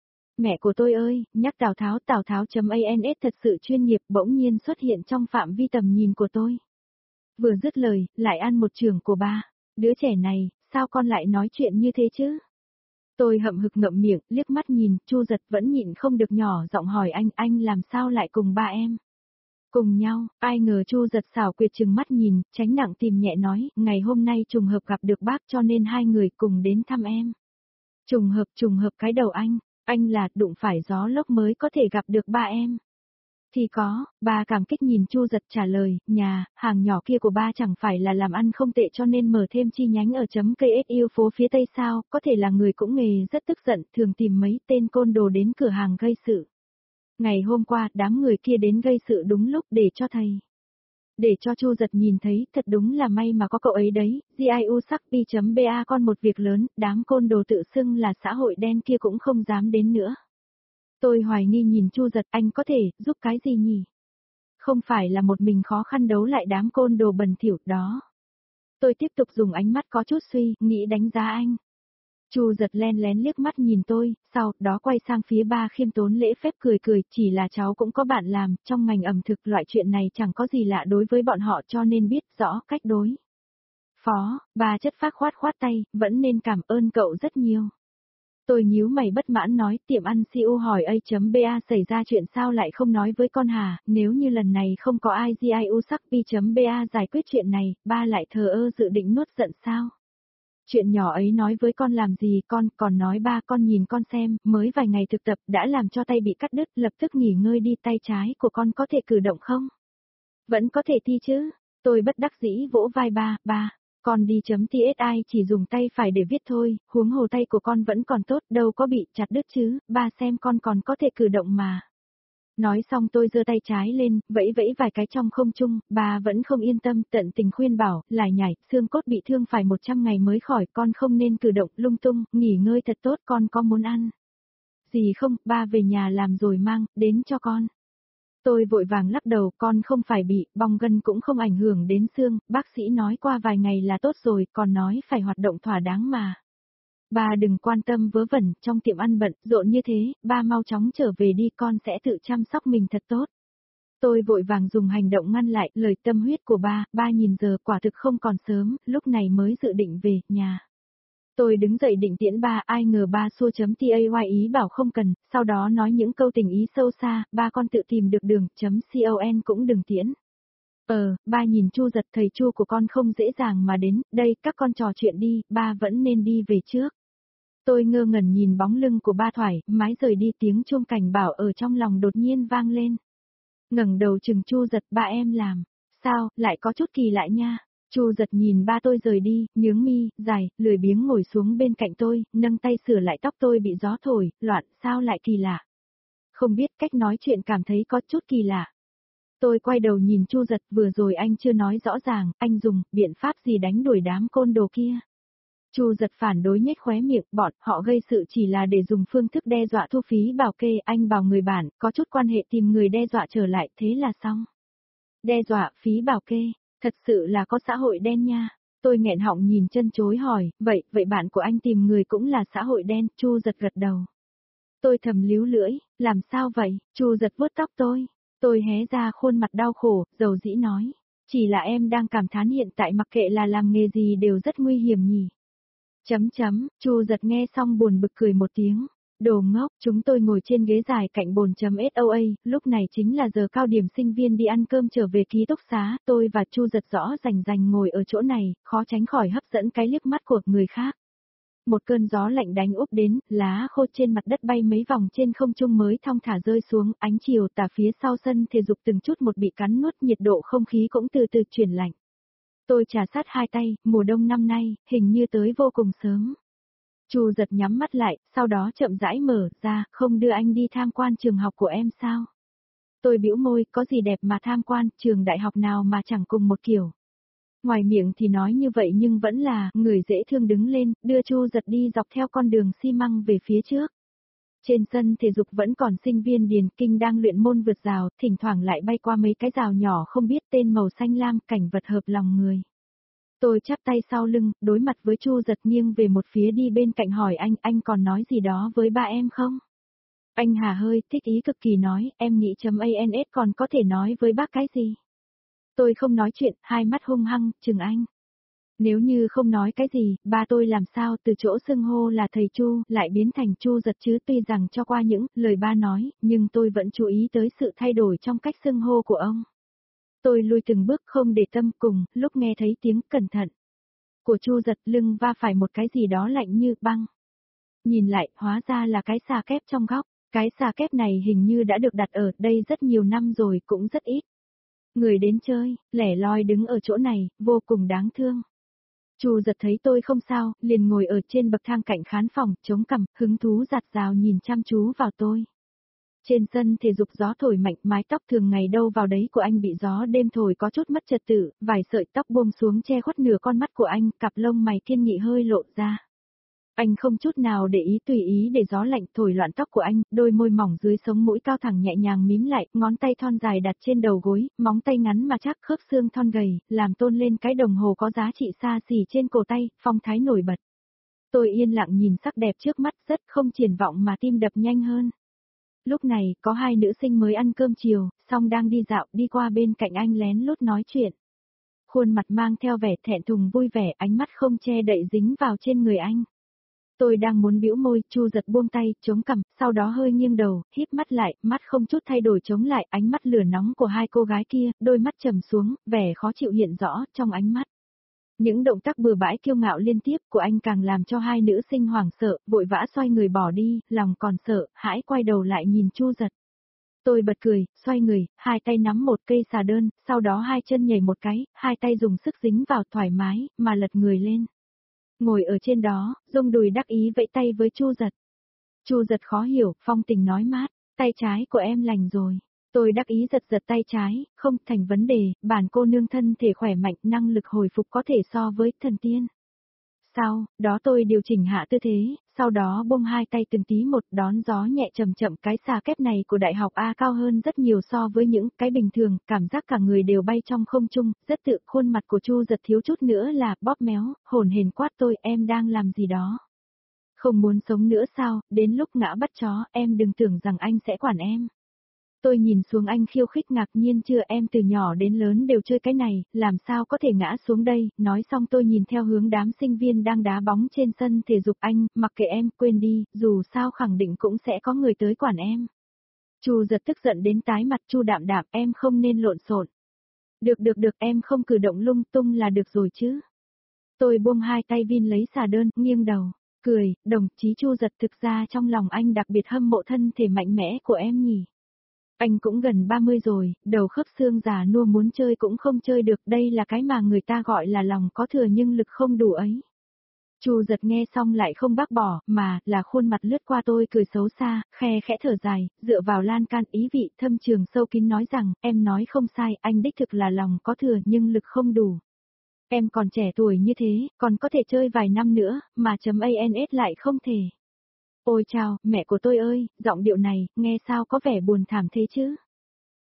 Mẹ của tôi ơi, nhắc Tào Tháo.ans thật sự chuyên nghiệp bỗng nhiên xuất hiện trong phạm vi tầm nhìn của tôi. Vừa dứt lời, lại ăn một chưởng của ba. Đứa trẻ này, sao con lại nói chuyện như thế chứ? Tôi hậm hực ngậm miệng, liếc mắt nhìn, Chu Giật vẫn nhịn không được nhỏ giọng hỏi anh làm sao lại cùng ba em? Cùng nhau, ai ngờ Chu Giật xảo quyệt chừng mắt nhìn, tránh nặng tìm nhẹ nói, ngày hôm nay trùng hợp gặp được bác cho nên hai người cùng đến thăm em. Trùng hợp cái đầu anh là đụng phải gió lốc mới có thể gặp được ba em. Thì có, ba cảm kích nhìn Chu Giật trả lời, hàng nhỏ kia của ba chẳng phải là làm ăn không tệ cho nên mở thêm chi nhánh ở KSU phố phía Tây sao, có thể là người cũng nghề rất tức giận, thường tìm mấy tên côn đồ đến cửa hàng gây sự. Ngày hôm qua, đám người kia đến gây sự đúng lúc để cho Chu Giật nhìn thấy, thật đúng là may mà có cậu ấy đấy, GIU Sakpi.ba con một việc lớn, đám côn đồ tự xưng là xã hội đen kia cũng không dám đến nữa. Tôi hoài nghi nhìn Chu Giật, anh có thể giúp cái gì nhỉ? Không phải là một mình khó khăn đấu lại đám côn đồ bẩn thỉu đó. Tôi tiếp tục dùng ánh mắt có chút suy, nghĩ đánh giá anh. Chu Giật len lén liếc mắt nhìn tôi, sau đó quay sang phía ba khiêm tốn lễ phép cười, chỉ là cháu cũng có bạn làm, trong ngành ẩm thực loại chuyện này chẳng có gì lạ đối với bọn họ cho nên biết rõ cách đối phó, ba chất phác khoát tay, vẫn nên cảm ơn cậu rất nhiều. Tôi nhíu mày bất mãn nói, tiệm ăn siêu hỏi A.ba xảy ra chuyện sao lại không nói với con hả, nếu như lần này không có ai GIU Sakpi.ba giải quyết chuyện này, ba lại thờ ơ dự định nuốt giận sao? Chuyện nhỏ ấy nói với con làm gì con, còn nói ba con nhìn con xem, mới vài ngày thực tập đã làm cho tay bị cắt đứt, lập tức nghỉ ngơi đi, tay trái của con có thể cử động không? Vẫn có thể thi chứ, tôi bất đắc dĩ vỗ vai ba, con đi chấm TSI chỉ dùng tay phải để viết thôi, huống hồ tay của con vẫn còn tốt, đâu có bị chặt đứt chứ, ba xem con còn có thể cử động mà. Nói xong tôi giơ tay trái lên, vẫy vài cái trong không trung, bà vẫn không yên tâm, tận tình khuyên bảo, lải nhải, xương cốt bị thương phải 100 ngày mới khỏi, con không nên cử động lung tung, nghỉ ngơi thật tốt, con có muốn ăn gì không, ba về nhà làm rồi mang, đến cho con. Tôi vội vàng lắc đầu, con không phải bị, bong gân cũng không ảnh hưởng đến xương, bác sĩ nói qua vài ngày là tốt rồi, còn nói phải hoạt động thỏa đáng mà. Ba đừng quan tâm vớ vẩn, trong tiệm ăn bận, rộn như thế, ba mau chóng trở về đi, con sẽ tự chăm sóc mình thật tốt. Tôi vội vàng dùng hành động ngăn lại lời tâm huyết của ba nhìn giờ quả thực không còn sớm, lúc này mới dự định về nhà. Tôi đứng dậy định tiễn ba, ai ngờ ba xua.tay ý bảo không cần, sau đó nói những câu tình ý sâu xa, ba con tự tìm được đường.con cũng đừng tiễn. Ba nhìn Chu Giật, thầy Chu của con không dễ dàng mà đến, đây các con trò chuyện đi, ba vẫn nên đi về trước. Tôi ngơ ngẩn nhìn bóng lưng của ba thoải, mái rời đi, tiếng chuông cảnh bảo ở trong lòng đột nhiên vang lên. Ngẩng đầu chừng Chu Giật, ba em làm, sao, lại có chút kỳ lạ nha. Chu Giật nhìn ba tôi rời đi, nhướng mi, dài, lười biếng ngồi xuống bên cạnh tôi, nâng tay sửa lại tóc tôi bị gió thổi, loạn, sao lại kỳ lạ. Không biết cách nói chuyện cảm thấy có chút kỳ lạ. Tôi quay đầu nhìn Chu Giật, vừa rồi anh chưa nói rõ ràng, anh dùng biện pháp gì đánh đuổi đám côn đồ kia. Chu Giật phản đối nhếch khóe miệng, bọn họ gây sự chỉ là để dùng phương thức đe dọa thu phí bảo kê, anh bảo người bản, có chút quan hệ tìm người đe dọa trở lại, thế là xong. Đe dọa phí bảo kê, thật sự là có xã hội đen nha. Tôi nghẹn họng nhìn chân chối hỏi, vậy bạn của anh tìm người cũng là xã hội đen, Chu Giật gật đầu. Tôi thầm líu lưỡi, làm sao vậy, Chu Giật vuốt tóc tôi. Tôi hé ra khuôn mặt đau khổ, dầu dĩ nói. Chỉ là em đang cảm thán hiện tại mặc kệ là làm nghề gì đều rất nguy hiểm nhỉ. Chu Giật nghe xong buồn bực cười một tiếng. Đồ ngốc, chúng tôi ngồi trên ghế dài cạnh bồn.SOA, lúc này chính là giờ cao điểm sinh viên đi ăn cơm trở về ký túc xá, tôi và Chu Giật rõ rành ngồi ở chỗ này, khó tránh khỏi hấp dẫn cái liếc mắt của người khác. Một cơn gió lạnh đánh úp đến, lá khô trên mặt đất bay mấy vòng trên không trung mới thong thả rơi xuống, ánh chiều tà phía sau sân thể dục từng chút một bị cắn nuốt, nhiệt độ không khí cũng từ từ chuyển lạnh. Tôi trà sát hai tay, mùa đông năm nay, hình như tới vô cùng sớm. Chu Giật nhắm mắt lại, sau đó chậm rãi mở ra, không đưa anh đi tham quan trường học của em sao? Tôi bĩu môi, có gì đẹp mà tham quan, trường đại học nào mà chẳng cùng một kiểu. Ngoài miệng thì nói như vậy nhưng vẫn là, người dễ thương đứng lên, đưa Chu Giật đi dọc theo con đường xi măng về phía trước. Trên sân thể dục vẫn còn sinh viên điền kinh đang luyện môn vượt rào, thỉnh thoảng lại bay qua mấy cái rào nhỏ không biết tên màu xanh lam, cảnh vật hợp lòng người. Tôi chắp tay sau lưng, đối mặt với Chu Giật nghiêng về một phía đi bên cạnh hỏi anh còn nói gì đó với ba em không? Anh hà hơi, thích ý cực kỳ nói, em nghĩ .ans còn có thể nói với bác cái gì? Tôi không nói chuyện, hai mắt hung hăng, chừng anh. Nếu như không nói cái gì, ba tôi làm sao từ chỗ xưng hô là thầy Chu, lại biến thành Chu Giật chứ, tuy rằng cho qua những lời ba nói, nhưng tôi vẫn chú ý tới sự thay đổi trong cách xưng hô của ông. Tôi lùi từng bước không để tâm cùng, lúc nghe thấy tiếng cẩn thận của Chu Giật lưng va phải một cái gì đó lạnh như băng. Nhìn lại, hóa ra là cái xà kép trong góc, cái xà kép này hình như đã được đặt ở đây rất nhiều năm rồi cũng rất ít. Người đến chơi, lẻ loi đứng ở chỗ này, vô cùng đáng thương. Chu Giật thấy tôi không sao, liền ngồi ở trên bậc thang cạnh khán phòng, chống cằm, hứng thú giạt rào nhìn chăm chú vào tôi. Trên sân thể dục gió thổi mạnh, mái tóc thường ngày đâu vào đấy của anh bị gió đêm thổi có chút mất trật tự, vài sợi tóc buông xuống che khuất nửa con mắt của anh, cặp lông mày kiên nghị hơi lộ ra. Anh không chút nào để ý, tùy ý để gió lạnh thổi loạn tóc của anh, đôi môi mỏng dưới sống mũi cao thẳng nhẹ nhàng mím lại, ngón tay thon dài đặt trên đầu gối, móng tay ngắn mà chắc, khớp xương thon gầy, làm tôn lên cái đồng hồ có giá trị xa xỉ trên cổ tay, phong thái nổi bật. Tôi yên lặng nhìn sắc đẹp trước mắt, rất không triển vọng mà tim đập nhanh hơn. Lúc này, có hai nữ sinh mới ăn cơm chiều, xong đang đi dạo, đi qua bên cạnh anh lén lút nói chuyện. Khuôn mặt mang theo vẻ thẹn thùng vui vẻ, ánh mắt không che đậy dính vào trên người anh. Tôi đang muốn bĩu môi, Chu Giật buông tay, chống cằm, sau đó hơi nghiêng đầu, híp mắt lại, mắt không chút thay đổi chống lại, ánh mắt lửa nóng của hai cô gái kia, đôi mắt trầm xuống, vẻ khó chịu hiện rõ trong ánh mắt. Những động tác bừa bãi kiêu ngạo liên tiếp của anh càng làm cho hai nữ sinh hoảng sợ, vội vã xoay người bỏ đi, lòng còn sợ, hãi quay đầu lại nhìn Chu Giật. Tôi bật cười, xoay người, hai tay nắm một cây xà đơn, sau đó hai chân nhảy một cái, hai tay dùng sức dính vào thoải mái, mà lật người lên. Ngồi ở trên đó, rung đùi đắc ý vẫy tay với Chu Giật. Chu Giật khó hiểu, phong tình nói mát, tay trái của em lành rồi. Tôi đắc ý giật tay trái, không thành vấn đề, bản cô nương thân thể khỏe mạnh, năng lực hồi phục có thể so với thần tiên. Sau đó tôi điều chỉnh hạ tư thế, sau đó buông hai tay từng tí một, đón gió nhẹ chậm chậm, cái xà kép này của đại học A cao hơn rất nhiều so với những cái bình thường, cảm giác cả người đều bay trong không trung, rất tự. Khuôn mặt của Chu Giật thiếu chút nữa là bóp méo, hồn hển quát tôi, em đang làm gì đó? Không muốn sống nữa sao, đến lúc ngã bắt chó, em đừng tưởng rằng anh sẽ quản em. Tôi nhìn xuống anh khiêu khích, ngạc nhiên, chưa, em từ nhỏ đến lớn đều chơi cái này, làm sao có thể ngã xuống đây, nói xong tôi nhìn theo hướng đám sinh viên đang đá bóng trên sân thể dục, anh, mặc kệ em, quên đi, dù sao khẳng định cũng sẽ có người tới quản em. Chu Giật tức giận đến tái mặt, Chu đạm đạm, em không nên lộn xộn. Được, em không cử động lung tung là được rồi chứ. Tôi buông hai tay vin lấy xà đơn, nghiêng đầu, cười, đồng chí Chu Giật, thực ra trong lòng anh đặc biệt hâm mộ thân thể mạnh mẽ của em nhỉ. Anh cũng gần 30 rồi, đầu khớp xương già nua, muốn chơi cũng không chơi được, đây là cái mà người ta gọi là lòng có thừa nhưng lực không đủ ấy. Chu Giật nghe xong lại không bác bỏ, mà là khuôn mặt lướt qua tôi cười xấu xa, khe khẽ thở dài, dựa vào lan can, ý vị thâm trường sâu kín nói rằng, em nói không sai, anh đích thực là lòng có thừa nhưng lực không đủ. Em còn trẻ tuổi như thế, còn có thể chơi vài năm nữa, mà .ans lại không thể. Ôi chao, mẹ của tôi ơi, giọng điệu này, nghe sao có vẻ buồn thảm thế chứ?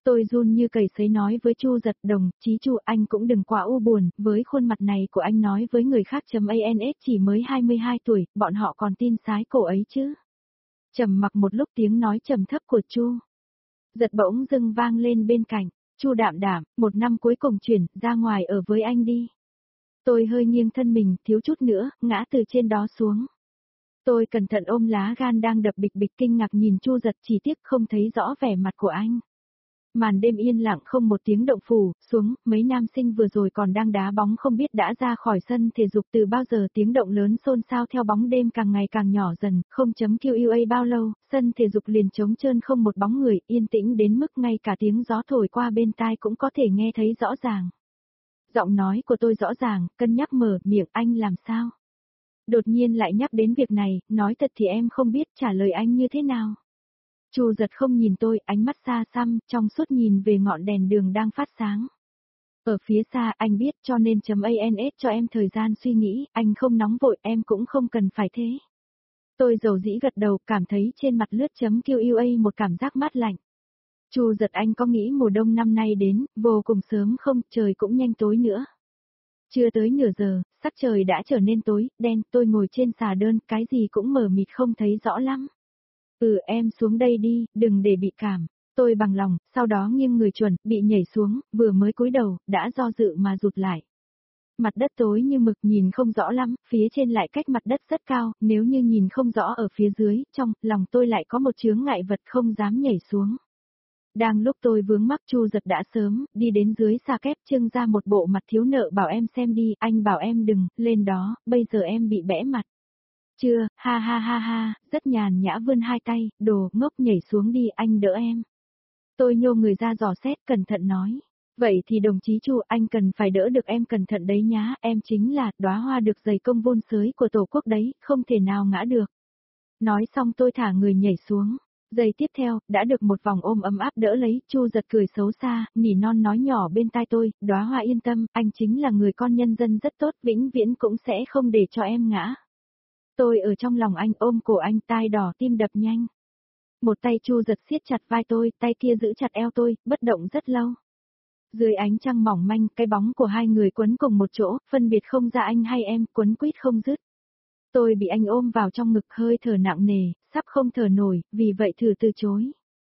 Tôi run như cầy sấy nói với Chu Giật, đồng chí Chu, anh cũng đừng quá u buồn, với khuôn mặt này của anh nói với người khác ans chỉ mới 22 tuổi, bọn họ còn tin sái cổ ấy chứ. Trầm mặc một lúc, tiếng nói trầm thấp của Chu Giật bỗng dưng vang lên bên cạnh. Chu Đạm Đạm, 1 năm cuối cùng chuyển ra ngoài ở với anh đi. Tôi hơi nghiêng thân mình, thiếu chút nữa, ngã từ trên đó xuống. Tôi cẩn thận ôm lá gan đang đập bịch bịch, kinh ngạc nhìn Chu Giật, chỉ tiếc không thấy rõ vẻ mặt của anh. Màn đêm yên lặng không một tiếng động phủ xuống, mấy nam sinh vừa rồi còn đang đá bóng không biết đã ra khỏi sân thể dục từ bao giờ, tiếng động lớn xôn xao theo bóng đêm càng ngày càng nhỏ dần, không chấm QUA bao lâu, sân thể dục liền trống trơn không một bóng người, yên tĩnh đến mức ngay cả tiếng gió thổi qua bên tai cũng có thể nghe thấy rõ ràng. Giọng nói của tôi rõ ràng, cân nhắc mở miệng, anh làm sao? Đột nhiên lại nhắc đến việc này, nói thật thì em không biết trả lời anh như thế nào. Chu Giật không nhìn tôi, ánh mắt xa xăm, trong suốt nhìn về ngọn đèn đường đang phát sáng. Ở phía xa, anh biết cho nên ans cho em thời gian suy nghĩ, anh không nóng vội, em cũng không cần phải thế. Tôi dầu dĩ gật đầu, cảm thấy trên mặt lướt QUA một cảm giác mát lạnh. Chu Giật, anh có nghĩ mùa đông năm nay đến, vô cùng sớm không, trời cũng nhanh tối nữa. Chưa tới nửa giờ, sắc trời đã trở nên tối, đen, tôi ngồi trên xà đơn, cái gì cũng mờ mịt không thấy rõ lắm. Em xuống đây đi, đừng để bị cảm. Tôi bằng lòng, sau đó nghiêng người chuẩn, bị nhảy xuống, vừa mới cúi đầu, đã do dự mà rụt lại. Mặt đất tối như mực, nhìn không rõ lắm, phía trên lại cách mặt đất rất cao, nếu như nhìn không rõ ở phía dưới, trong lòng tôi lại có một chướng ngại vật không dám nhảy xuống. Đang lúc tôi vướng mắc, Chu Giật đã sớm đi đến dưới xà kép, trưng ra một bộ mặt thiếu nợ, bảo em xem đi, anh bảo em đừng lên đó, bây giờ em bị bẽ mặt. Chưa, ha ha ha ha, rất nhàn nhã vươn hai tay, đồ ngốc, nhảy xuống đi, anh đỡ em. Tôi nhô người ra dò xét, cẩn thận nói. Vậy thì đồng chí Chu, anh cần phải đỡ được em, cẩn thận đấy nhá, em chính là đóa hoa được dày công vun sới của Tổ quốc đấy, không thể nào ngã được. Nói xong tôi thả người nhảy xuống. Giây tiếp theo, đã được một vòng ôm ấm áp đỡ lấy, Chu Giật cười xấu xa, nỉ non nói nhỏ bên tai tôi, đóa hoa yên tâm, anh chính là người con nhân dân rất tốt, vĩnh viễn cũng sẽ không để cho em ngã. Tôi ở trong lòng anh, ôm cổ anh, tai đỏ tim đập nhanh. Một tay Chu Giật siết chặt vai tôi, tay kia giữ chặt eo tôi, bất động rất lâu. Dưới ánh trăng mỏng manh, cái bóng của hai người quấn cùng một chỗ, phân biệt không ra anh hay em, quấn quýt không dứt. Tôi bị anh ôm vào trong ngực, hơi thở nặng nề, sắp không thở nổi, vì vậy thử từ chối.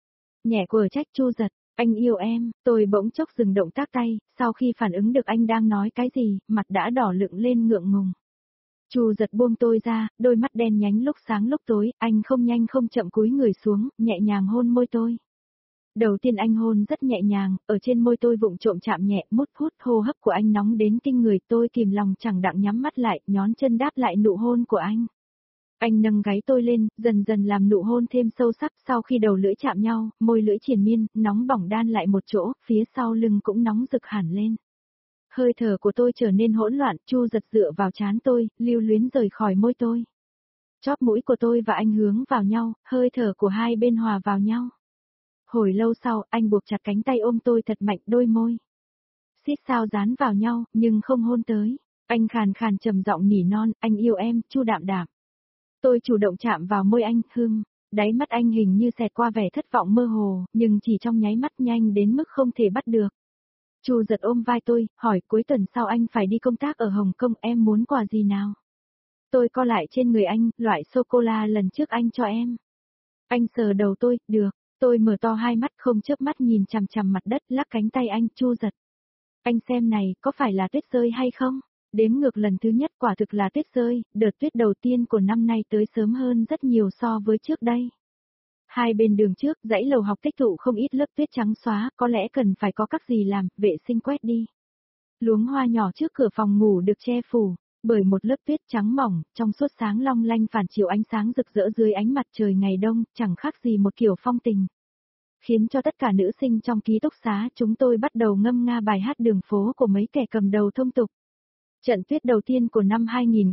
Nhẹ quở trách Chu Giật, anh yêu em, tôi bỗng chốc dừng động tác tay, sau khi phản ứng được anh đang nói cái gì, mặt đã đỏ lựng lên ngượng ngùng. Chu Giật buông tôi ra, đôi mắt đen nhánh lúc sáng lúc tối, anh không nhanh không chậm cúi người xuống, nhẹ nhàng hôn môi tôi. Đầu tiên anh hôn rất nhẹ nhàng, ở trên môi tôi vụng trộm chạm nhẹ, mút hút, hô hấp của anh nóng đến kinh người, tôi kìm lòng chẳng đặng nhắm mắt lại, nhón chân đáp lại nụ hôn của anh. Anh nâng gáy tôi lên, dần dần làm nụ hôn thêm sâu sắc, sau khi đầu lưỡi chạm nhau, môi lưỡi triền miên, nóng bỏng đan lại một chỗ, phía sau lưng cũng nóng rực hẳn lên. Hơi thở của tôi trở nên hỗn loạn, Chu Giật dựa vào trán tôi, lưu luyến rời khỏi môi tôi. Chóp mũi của tôi và anh hướng vào nhau, hơi thở của hai bên hòa vào nhau. Hồi lâu sau, anh buộc chặt cánh tay ôm tôi thật mạnh, đôi môi xít sao dán vào nhau, nhưng không hôn tới. Anh khàn khàn trầm giọng nỉ non, anh yêu em, Chu Đạm Đạm. Tôi chủ động chạm vào môi anh, đáy mắt anh hình như xẹt qua vẻ thất vọng mơ hồ, nhưng chỉ trong nháy mắt nhanh đến mức không thể bắt được. Chu Giật ôm vai tôi, hỏi cuối tuần sau anh phải đi công tác ở Hồng Kông, em muốn quà gì nào? Tôi co lại trên người anh, loại sô-cô-la lần trước anh cho em. Anh sờ đầu tôi, được. Tôi mở to hai mắt không chớp mắt nhìn chằm chằm mặt đất, lắc cánh tay anh. Chu Giật. Anh xem này, có phải là tuyết rơi hay không? Đếm ngược lần thứ nhất, quả thực là tuyết rơi, đợt tuyết đầu tiên của năm nay tới sớm hơn rất nhiều so với trước đây. Hai bên đường trước, dãy lầu học tích tụ không ít lớp tuyết trắng xóa, có lẽ cần phải có các gì làm, vệ sinh quét đi. Luống hoa nhỏ trước cửa phòng ngủ được che phủ bởi một lớp tuyết trắng mỏng, trong suốt sáng long lanh phản chiếu ánh sáng rực rỡ dưới ánh mặt trời ngày đông, chẳng khác gì một kiểu phong tình. Khiến cho tất cả nữ sinh trong ký túc xá chúng tôi bắt đầu ngâm nga bài hát đường phố của mấy kẻ cầm đầu thông tục. Trận tuyết đầu tiên của năm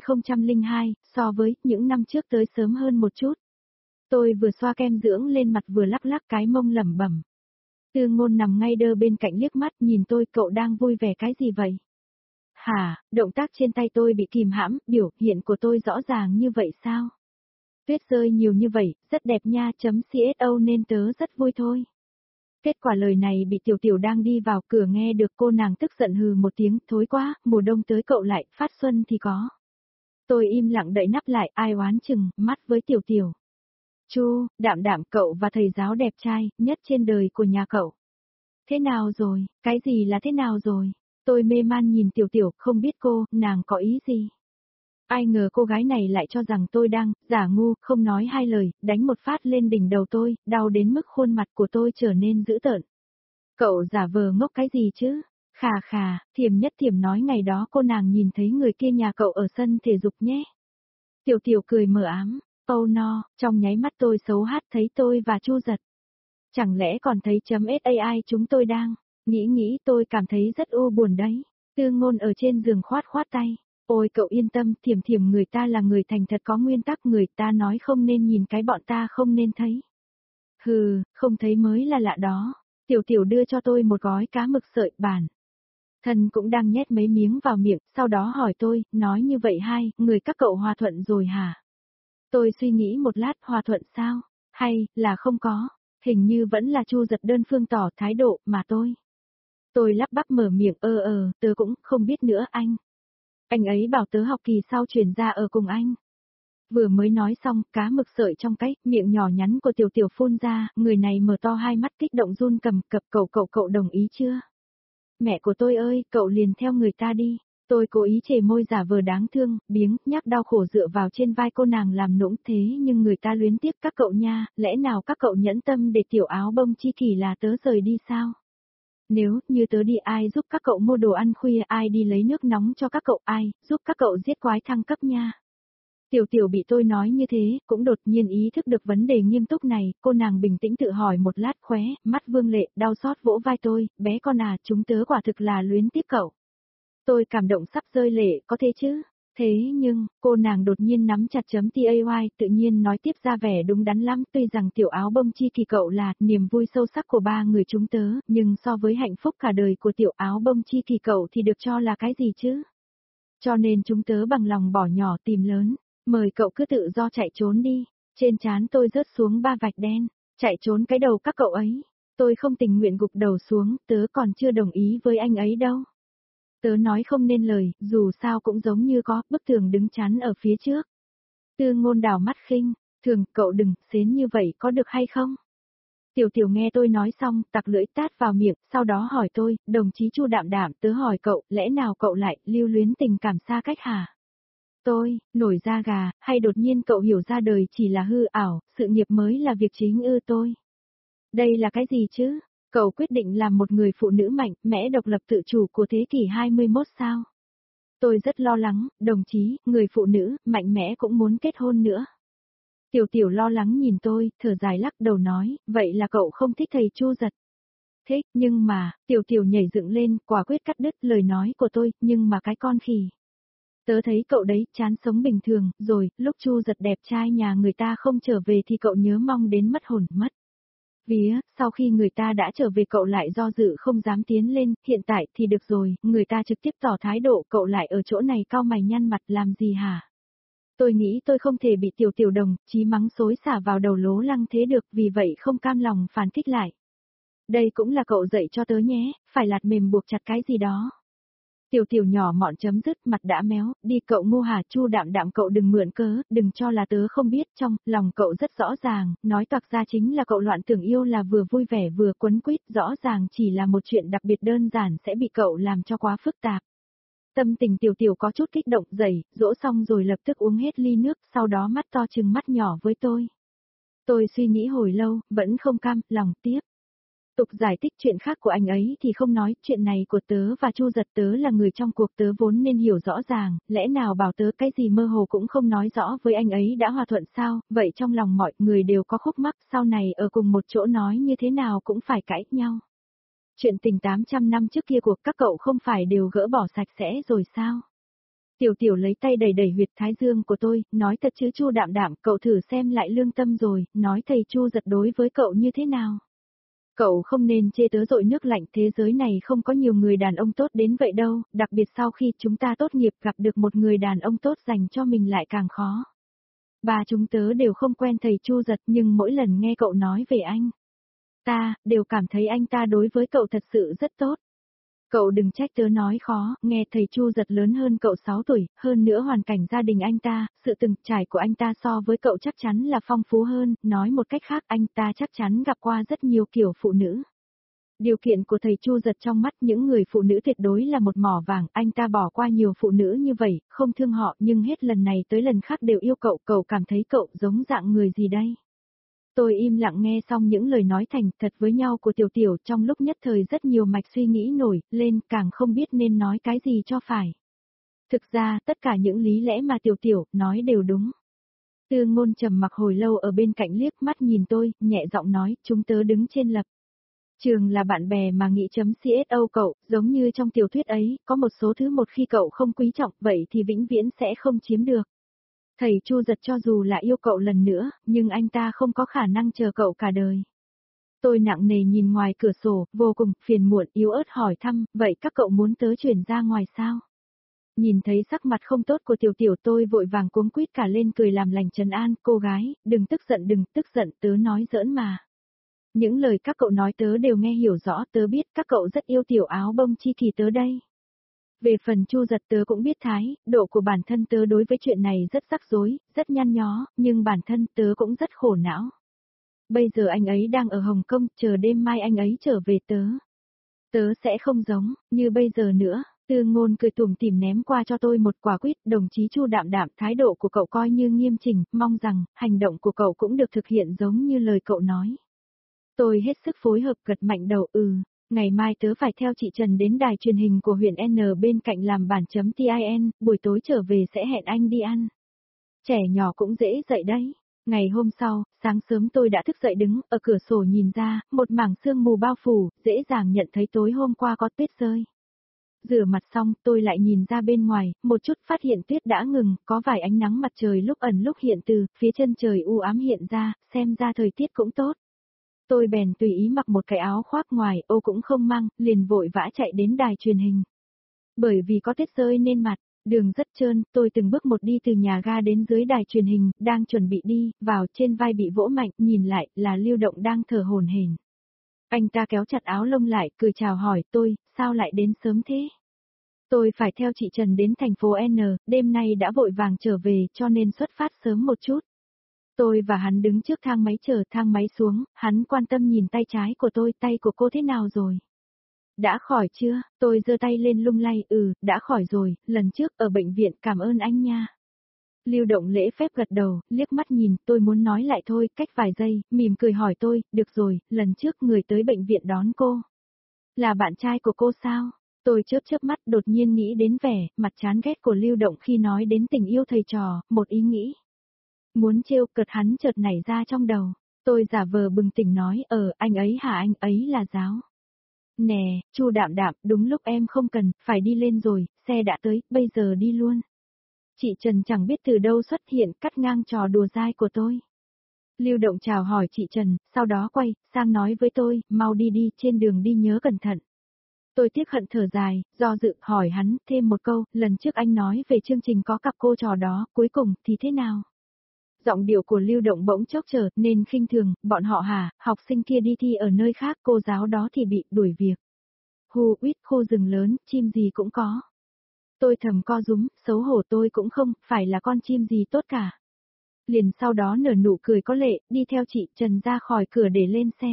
2002, so với những năm trước tới sớm hơn một chút. Tôi vừa xoa kem dưỡng lên mặt vừa lắc lắc cái mông lẩm bẩm. Tư Ngôn nằm ngay đơ bên cạnh liếc mắt nhìn tôi, cậu đang vui vẻ cái gì vậy? Hả, động tác trên tay tôi bị kìm hãm, biểu hiện của tôi rõ ràng như vậy sao? Tuyết rơi nhiều như vậy, rất đẹp nha, .co nên tớ rất vui thôi. Kết quả lời này bị Tiểu Tiểu đang đi vào cửa nghe được, cô nàng tức giận hừ một tiếng, thối quá, mùa đông tới cậu lại, phát xuân thì có. Tôi im lặng đậy nắp lại, ai oán chừng mắt với Tiểu Tiểu. Chu, Đạm Đạm, cậu và thầy giáo đẹp trai nhất trên đời của nhà cậu. Thế nào rồi, cái gì là thế nào rồi? Tôi mê man nhìn Tiểu Tiểu, không biết nàng có ý gì. Ai ngờ cô gái này lại cho rằng tôi đang giả ngu, không nói hai lời, đánh một phát lên đỉnh đầu tôi, đau đến mức khuôn mặt của tôi trở nên dữ tợn. Cậu giả vờ ngốc cái gì chứ? Khà khà, Thiểm Nhất Thiểm nói ngày đó nàng nhìn thấy người kia nhà cậu ở sân thể dục nhé. Tiểu Tiểu cười mờ ám, oh no, trong nháy mắt tôi xấu hát thấy tôi và Chu Giật. Chẳng lẽ còn thấy .sai chúng tôi đang, nghĩ tôi cảm thấy rất u buồn đấy. Tư Ngôn ở trên giường khoát tay. Ôi cậu yên tâm, Thiểm người ta là người thành thật có nguyên tắc, người ta nói không nên nhìn cái bọn ta không nên thấy. Hừ, không thấy mới là lạ đó. Tiểu Tiểu đưa cho tôi một gói cá mực sợi bản. Thân cũng đang nhét mấy miếng vào miệng, sau đó hỏi tôi, nói như vậy người các cậu hòa thuận rồi hả? Tôi suy nghĩ một lát, hòa thuận sao? Hay là không có? Hình như vẫn là Chu Giật đơn phương tỏ thái độ mà tôi. Tôi lắp bắp mở miệng, tớ cũng không biết nữa anh. Anh ấy bảo tớ học kỳ sau chuyển ra ở cùng anh. Vừa mới nói xong, cá mực sợi trong cái miệng nhỏ nhắn của Tiểu Tiểu phun ra, người này mở to hai mắt kích động run cầm cập, cậu đồng ý chưa? Mẹ của tôi ơi, cậu liền theo người ta đi. Tôi cố ý chề môi giả vờ đáng thương, biếng, nhắc đau khổ dựa vào trên vai cô nàng làm nũng, thế nhưng người ta luyến tiếc các cậu nha, lẽ nào các cậu nhẫn tâm để tiểu áo bông chi kỷ là tớ rời đi sao? Nếu như tớ đi, ai giúp các cậu mua đồ ăn khuya, ai đi lấy nước nóng cho các cậu, ai giúp các cậu giết quái thăng cấp nha. Tiểu Tiểu bị tôi nói như thế, cũng đột nhiên ý thức được vấn đề nghiêm túc này, cô nàng bình tĩnh tự hỏi một lát, khóe mắt vương lệ, đau xót vỗ vai tôi, bé con à, chúng tớ quả thực là luyến tiếc cậu. Tôi cảm động sắp rơi lệ, có thế chứ? Thế nhưng, cô nàng đột nhiên nắm chặt .tay, tự nhiên nói tiếp ra vẻ đúng đắn lắm, tuy rằng tiểu áo bông chi kỳ cậu là niềm vui sâu sắc của ba người chúng tớ, nhưng so với hạnh phúc cả đời của tiểu áo bông chi kỳ cậu thì được cho là cái gì chứ? Cho nên chúng tớ bằng lòng bỏ nhỏ tìm lớn, mời cậu cứ tự do chạy trốn đi. Trên trán tôi rớt xuống 3 vạch đen, chạy trốn cái đầu các cậu ấy. Tôi không tình nguyện gục đầu xuống, tớ còn chưa đồng ý với anh ấy đâu. Tớ nói không nên lời, dù sao cũng giống như có bức tường đứng chắn ở phía trước. Tư Ngôn đảo mắt khinh, Thường, cậu đừng xến như vậy có được hay không? Tiểu Tiểu nghe tôi nói xong, tặc lưỡi tát vào miệng, sau đó hỏi tôi, đồng chí Chu Đạm Đạm, tớ hỏi cậu, lẽ nào cậu lại lưu luyến tình cảm xa cách hả? Tôi, nổi da gà, hay đột nhiên cậu hiểu ra đời chỉ là hư ảo, sự nghiệp mới là việc chính ư? Tôi. Đây là cái gì chứ? Cậu quyết định làm một người phụ nữ mạnh mẽ độc lập tự chủ của thế kỷ 21 sao? Tôi rất lo lắng, đồng chí, người phụ nữ mạnh mẽ cũng muốn kết hôn nữa. Tiểu Tiểu lo lắng nhìn tôi, thở dài lắc đầu nói, vậy là cậu không thích thầy Chu Giật. Thích, nhưng mà, Tiểu Tiểu nhảy dựng lên, quả quyết cắt đứt lời nói của tôi, nhưng mà cái con khỉ. Tớ thấy cậu đấy, chán sống bình thường, rồi, lúc Chu Giật đẹp trai nhà người ta không trở về thì cậu nhớ mong đến mất hồn, mất vía, sau khi người ta đã trở về cậu lại do dự không dám tiến lên, hiện tại thì được rồi, người ta trực tiếp tỏ thái độ, cậu lại ở chỗ này cau mày nhăn mặt làm gì hả? Tôi nghĩ tôi không thể bị Tiểu Tiểu đồng chí mắng xối xả vào đầu lố lăng thế được, vì vậy không cam lòng phản kích lại. Đây cũng là cậu dạy cho tớ nhé, phải lạt mềm buộc chặt cái gì đó. Tiểu Tiểu nhỏ mọn chấm dứt, mặt đã méo, đi cậu ngu hả? Chu Đạm Đạm, cậu đừng mượn cớ, đừng cho là tớ không biết, trong lòng cậu rất rõ ràng, nói toạc ra chính là cậu loạn tưởng yêu là vừa vui vẻ vừa quấn quýt, rõ ràng chỉ là một chuyện đặc biệt đơn giản sẽ bị cậu làm cho quá phức tạp. Tâm tình Tiểu Tiểu có chút kích động, dậy, dỗ xong rồi lập tức uống hết ly nước, sau đó mắt to trừng mắt nhỏ với tôi. Tôi suy nghĩ hồi lâu, vẫn không cam lòng tiếp tục giải thích chuyện khác của anh ấy thì không nói, chuyện này của tớ và Chu Giật, tớ là người trong cuộc, tớ vốn nên hiểu rõ ràng, lẽ nào bảo tớ cái gì mơ hồ cũng không nói rõ với anh ấy đã hòa thuận sao? Vậy trong lòng mọi người đều có khúc mắc, sau này ở cùng một chỗ nói như thế nào cũng phải cãi nhau. Chuyện tình 800 năm trước kia của các cậu không phải đều gỡ bỏ sạch sẽ rồi sao? Tiểu Tiểu lấy tay đẩy đẩy huyệt thái dương của tôi, nói thật chứ Chu Đạm Đạm, cậu thử xem lại lương tâm rồi, nói thầy Chu Giật đối với cậu như thế nào? Cậu không nên chê tớ dội nước lạnh, thế giới này không có nhiều người đàn ông tốt đến vậy đâu, đặc biệt sau khi chúng ta tốt nghiệp gặp được một người đàn ông tốt dành cho mình lại càng khó. Ba chúng tớ đều không quen thầy Chu Giật nhưng mỗi lần nghe cậu nói về anh. ta, đều cảm thấy anh ta đối với cậu thật sự rất tốt. Cậu đừng trách tớ nói khó, nghe thầy Chu Giật lớn hơn cậu 6 tuổi, hơn nữa hoàn cảnh gia đình anh ta, sự từng trải của anh ta so với cậu chắc chắn là phong phú hơn, nói một cách khác anh ta chắc chắn gặp qua rất nhiều kiểu phụ nữ. Điều kiện của thầy Chu Giật trong mắt những người phụ nữ tuyệt đối là một mỏ vàng, anh ta bỏ qua nhiều phụ nữ như vậy, không thương họ nhưng hết lần này tới lần khác đều yêu cậu cảm thấy cậu giống dạng người gì đây? Tôi im lặng nghe xong những lời nói thành thật với nhau của Tiểu Tiểu trong lúc nhất thời rất nhiều mạch suy nghĩ nổi lên càng không biết nên nói cái gì cho phải. Thực ra tất cả những lý lẽ mà Tiểu Tiểu nói đều đúng. Tư Ngôn trầm mặc hồi lâu ở bên cạnh liếc mắt nhìn tôi, nhẹ giọng nói, chúng tớ đứng trên lập trường là bạn bè mà nghĩ chấm CSO cậu, giống như trong tiểu thuyết ấy, có một số thứ một khi cậu không quý trọng vậy thì vĩnh viễn sẽ không chiếm được. Thầy Chu Giật cho dù là yêu cậu lần nữa, nhưng anh ta không có khả năng chờ cậu cả đời. Tôi nặng nề nhìn ngoài cửa sổ, vô cùng phiền muộn yếu ớt hỏi thăm, vậy các cậu muốn tớ chuyển ra ngoài sao? Nhìn thấy sắc mặt không tốt của Tiểu Tiểu tôi vội vàng cuống quýt cả lên cười làm lành trấn an, cô gái, đừng tức giận tớ nói giỡn mà. Những lời các cậu nói tớ đều nghe hiểu rõ, tớ biết các cậu rất yêu tiểu áo bông chi kỳ tớ đây. Về phần Chu Giật tớ cũng biết thái, độ của bản thân tớ đối với chuyện này rất rắc rối, rất nhăn nhó, nhưng bản thân tớ cũng rất khổ não. Bây giờ anh ấy đang ở Hồng Kông, chờ đêm mai anh ấy trở về tớ. Tớ sẽ không giống, như bây giờ nữa. Tư Ngôn cười tủm tỉm ném qua cho tôi một quả quýt, đồng chí Chu Đạm Đạm, thái độ của cậu coi như nghiêm chỉnh, mong rằng, hành động của cậu cũng được thực hiện giống như lời cậu nói. Tôi hết sức phối hợp gật mạnh đầu ngày mai tớ phải theo chị Trần đến đài truyền hình của huyện N bên cạnh làm bản.tin, buổi tối trở về sẽ hẹn anh đi ăn. Trẻ nhỏ cũng dễ dậy đấy. Ngày hôm sau, sáng sớm tôi đã thức dậy đứng ở cửa sổ nhìn ra, một mảng sương mù bao phủ, dễ dàng nhận thấy tối hôm qua có tuyết rơi. Rửa mặt xong, tôi lại nhìn ra bên ngoài, một chút phát hiện tuyết đã ngừng, có vài ánh nắng mặt trời lúc ẩn lúc hiện từ, phía chân trời u ám hiện ra, xem ra thời tiết cũng tốt. Tôi bèn tùy ý mặc một cái áo khoác ngoài, ô cũng không mang, liền vội vã chạy đến đài truyền hình. Bởi vì có tuyết rơi nên mặt, đường rất trơn, tôi từng bước một đi từ nhà ga đến dưới đài truyền hình, đang chuẩn bị đi, vào trên vai bị vỗ mạnh, nhìn lại, là Lưu Động đang thở hổn hển. Anh ta kéo chặt áo lông lại, cười chào hỏi tôi, sao lại đến sớm thế? Tôi phải theo chị Trần đến thành phố N, đêm nay đã vội vàng trở về cho nên xuất phát sớm một chút. Tôi và hắn đứng trước thang máy chờ thang máy xuống, hắn quan tâm nhìn tay trái của tôi, tay của cô thế nào rồi? Đã khỏi chưa? Tôi giơ tay lên lung lay, đã khỏi rồi, lần trước ở bệnh viện cảm ơn anh nha. Lưu Động lễ phép gật đầu, liếc mắt nhìn, tôi muốn nói lại thôi, cách vài giây, mỉm cười hỏi tôi, được rồi, lần trước người tới bệnh viện đón cô. Là bạn trai của cô sao? Tôi chớp mắt đột nhiên nghĩ đến vẻ, mặt chán ghét của Lưu Động khi nói đến tình yêu thầy trò, một ý nghĩ. Muốn trêu cợt hắn chợt nảy ra trong đầu. Tôi giả vờ bừng tỉnh nói, anh ấy hả, anh ấy là giáo. Nè, Chu Đạm Đạm, đúng lúc em không cần, phải đi lên rồi, xe đã tới, bây giờ đi luôn. Chị Trần chẳng biết từ đâu xuất hiện cắt ngang trò đùa dai của tôi. Lưu Động chào hỏi chị Trần, sau đó quay sang nói với tôi, mau đi đi, trên đường đi nhớ cẩn thận. Tôi tiếc hận thở dài, do dự hỏi hắn thêm một câu, lần trước anh nói về chương trình có cặp cô trò đó, cuối cùng thì thế nào? Giọng điệu của Lưu Động bỗng chốc trở nên khinh thường, bọn họ hả, học sinh kia đi thi ở nơi khác, cô giáo đó thì bị đuổi việc. Hu uýt, khu rừng lớn, chim gì cũng có. Tôi thầm co rúm, xấu hổ tôi cũng không, phải là con chim gì tốt cả. Liền sau đó nở nụ cười có lệ, đi theo chị Trần ra khỏi cửa để lên xe.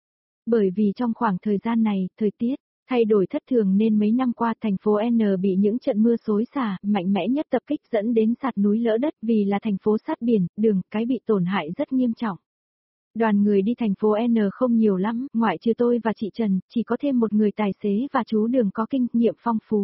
Bởi vì trong khoảng thời gian này, thời tiết thay đổi thất thường nên mấy năm qua thành phố N bị những trận mưa xối xả, mạnh mẽ nhất tập kích dẫn đến sạt núi lỡ đất vì là thành phố sát biển, đường cái bị tổn hại rất nghiêm trọng. Đoàn người đi thành phố N không nhiều lắm, ngoại trừ tôi và chị Trần, chỉ có thêm một người tài xế và chú đường có kinh nghiệm phong phú.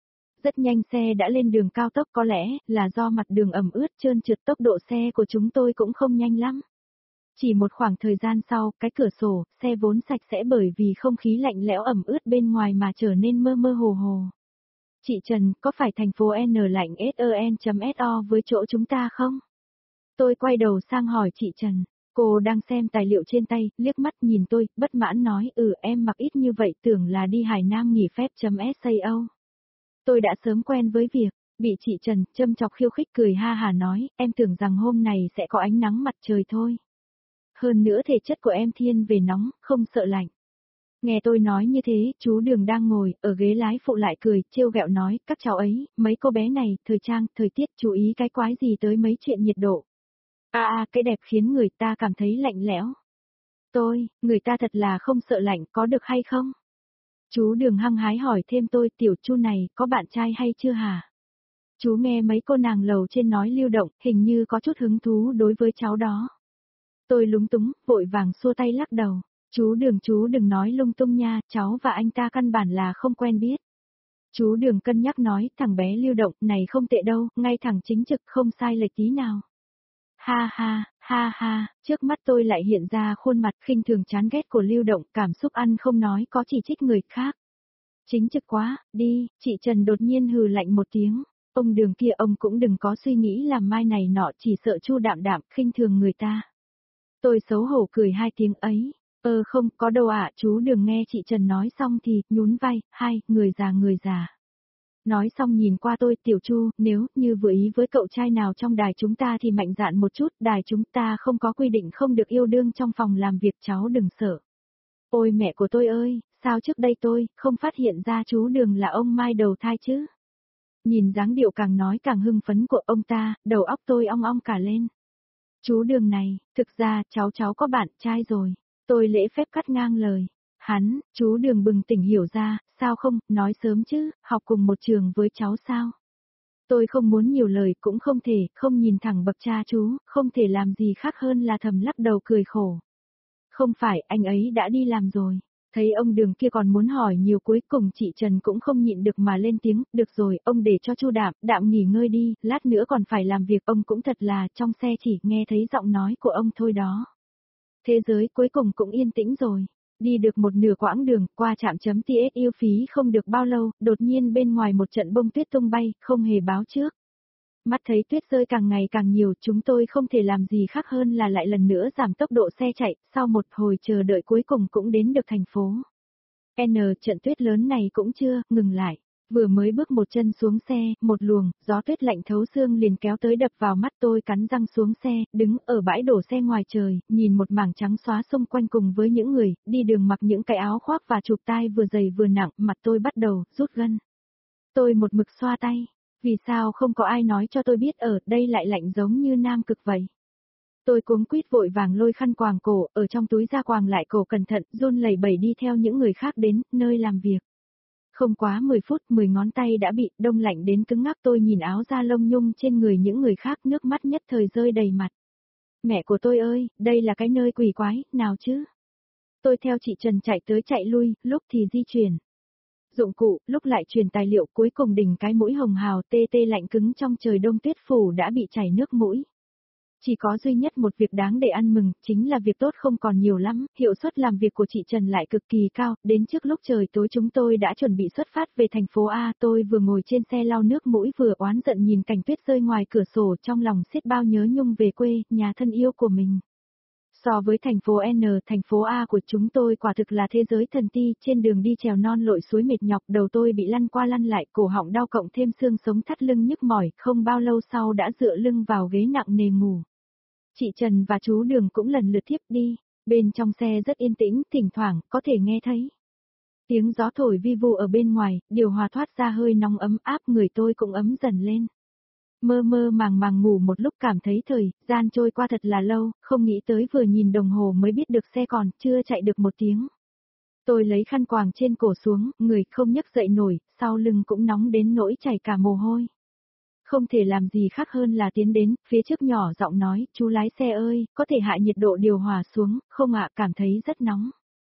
Rất nhanh xe đã lên đường cao tốc, có lẽ là do mặt đường ẩm ướt trơn trượt, tốc độ xe của chúng tôi cũng không nhanh lắm. Chỉ một khoảng thời gian sau, cái cửa sổ, xe vốn sạch sẽ bởi vì không khí lạnh lẽo ẩm ướt bên ngoài mà trở nên mơ mơ hồ hồ. Chị Trần, có phải thành phố N lạnh SEN.SO với chỗ chúng ta không? Tôi quay đầu sang hỏi chị Trần. Cô đang xem tài liệu trên tay, liếc mắt nhìn tôi, bất mãn nói, em mặc ít như vậy tưởng là đi Hải Nam nghỉ phép.SAO. Tôi đã sớm quen với việc, bị chị Trần châm chọc khiêu khích cười ha hà nói, em tưởng rằng hôm này sẽ có ánh nắng mặt trời thôi. Hơn nữa thể chất của em thiên về nóng, không sợ lạnh. Nghe tôi nói như thế, chú Đường đang ngồi ở ghế lái phụ lại cười, trêu ghẹo nói, các cháu ấy, mấy cô bé này, thời trang, thời tiết chú ý cái quái gì tới mấy chuyện nhiệt độ. Cái đẹp khiến người ta cảm thấy lạnh lẽo. Người ta thật là không sợ lạnh, có được hay không? Chú Đường hăng hái hỏi thêm tôi, tiểu Chu này, có bạn trai hay chưa hả? Chú nghe mấy cô nàng lầu trên nói Lưu Động, hình như có chút hứng thú đối với cháu đó. Tôi lúng túng, vội vàng xua tay lắc đầu. Chú đừng nói lung tung nha, cháu và anh ta căn bản là không quen biết. Chú Đường cân nhắc nói, thằng bé Lưu Động này không tệ đâu, ngay thẳng chính trực không sai lệch tí nào. Ha ha, trước mắt tôi lại hiện ra khuôn mặt khinh thường chán ghét của Lưu Động, cảm xúc ăn không nói có chỉ trích người khác. Chính trực quá, đi, chị Trần đột nhiên hừ lạnh một tiếng. Ông Đường kia ông cũng đừng có suy nghĩ làm mai này nọ, chỉ sợ Chu Đạm Đạm khinh thường người ta. Tôi xấu hổ cười hai tiếng ấy. Không, có đâu ạ, chú Đường nghe chị Trần nói xong thì, nhún vai, người già. Nói xong nhìn qua tôi, tiểu Chu, nếu như vừa ý với cậu trai nào trong đài chúng ta thì mạnh dạn một chút, đài chúng ta không có quy định không được yêu đương trong phòng làm việc, cháu đừng sợ. Ôi mẹ của tôi ơi, sao trước đây tôi không phát hiện ra chú Đường là ông Mai đầu thai chứ? Nhìn dáng điệu càng nói càng hưng phấn của ông ta, đầu óc tôi ong ong cả lên. Chú Đường này, thực ra cháu có bạn trai rồi. Tôi lễ phép cắt ngang lời. Chú Đường bừng tỉnh hiểu ra, sao không, nói sớm chứ, học cùng một trường với cháu sao? Tôi không muốn nhiều lời cũng không thể, không nhìn thẳng bậc cha chú, không thể làm gì khác hơn là thầm lắc đầu cười khổ. Không phải, anh ấy đã đi làm rồi. Thấy ông Đường kia còn muốn hỏi nhiều, cuối cùng chị Trần cũng không nhịn được mà lên tiếng, được rồi, ông để cho Chu Đạm nghỉ ngơi đi, lát nữa còn phải làm việc, ông cũng thật là trong xe chỉ nghe thấy giọng nói của ông thôi đó. Thế giới cuối cùng cũng yên tĩnh rồi. Đi được một nửa quãng đường, qua trạm chấm TS yêu phí không được bao lâu, đột nhiên bên ngoài một trận bông tuyết tung bay, không hề báo trước. Mắt thấy tuyết rơi càng ngày càng nhiều, chúng tôi không thể làm gì khác hơn là lại lần nữa giảm tốc độ xe chạy, sau một hồi chờ đợi cuối cùng cũng đến được thành phố. Trận tuyết lớn này cũng chưa ngừng lại. Vừa mới bước một chân xuống xe, một luồng gió tuyết lạnh thấu xương liền kéo tới đập vào mắt, tôi cắn răng xuống xe, đứng ở bãi đổ xe ngoài trời, nhìn một mảng trắng xóa xung quanh cùng với những người đi đường mặc những cái áo khoác và chụp tai vừa dày vừa nặng, mặt tôi bắt đầu rút gân. Tôi một mực xoa tay, vì sao không có ai nói cho tôi biết ở đây lại lạnh giống như Nam Cực vậy? Tôi cuống quýt vội vàng lôi khăn quàng cổ, ở trong túi ra quàng lại cổ cẩn thận, run lẩy bẩy đi theo những người khác đến nơi làm việc. Không quá 10 phút, 10 ngón tay đã bị đông lạnh đến cứng ngắc, tôi nhìn áo da lông nhung trên người những người khác, nước mắt nhất thời rơi đầy mặt. Mẹ của tôi ơi, đây là cái nơi quỷ quái, nào chứ? Tôi theo chị Trần chạy tới chạy lui, lúc thì di chuyển dụng cụ, lúc lại truyền tài liệu, cuối cùng đỉnh cái mũi hồng hào tê tê lạnh cứng trong trời đông tuyết phủ đã bị chảy nước mũi. Chỉ có duy nhất một việc đáng để ăn mừng, chính là việc tốt không còn nhiều lắm, hiệu suất làm việc của chị Trần lại cực kỳ cao, đến trước lúc trời tối chúng tôi đã chuẩn bị xuất phát về thành phố A, tôi vừa ngồi trên xe lau nước mũi vừa oán giận nhìn cảnh tuyết rơi ngoài cửa sổ, trong lòng xiết bao nhớ nhung về quê, nhà thân yêu của mình. So với thành phố N, thành phố A của chúng tôi quả thực là thế giới thần ti, trên đường đi trèo non lội suối mệt nhọc, đầu tôi bị lăn qua lăn lại, cổ họng đau cộng thêm xương sống thắt lưng nhức mỏi, không bao lâu sau đã dựa lưng vào ghế nặng nề ngủ. Chị Trần và chú Đường cũng lần lượt thiếp đi, bên trong xe rất yên tĩnh, thỉnh thoảng có thể nghe thấy tiếng gió thổi vi vu ở bên ngoài, điều hòa thoát ra hơi nóng ấm áp, người tôi cũng ấm dần lên. Mơ mơ màng ngủ một lúc cảm thấy thời gian trôi qua thật là lâu, không nghĩ tới vừa nhìn đồng hồ mới biết được xe còn chưa chạy được một tiếng. Tôi lấy khăn quàng trên cổ xuống, người không nhấc dậy nổi, sau lưng cũng nóng đến nỗi chảy cả mồ hôi. Không thể làm gì khác hơn là tiến đến, phía trước nhỏ giọng nói, chú lái xe ơi, có thể hạ nhiệt độ điều hòa xuống, không ạ, cảm thấy rất nóng.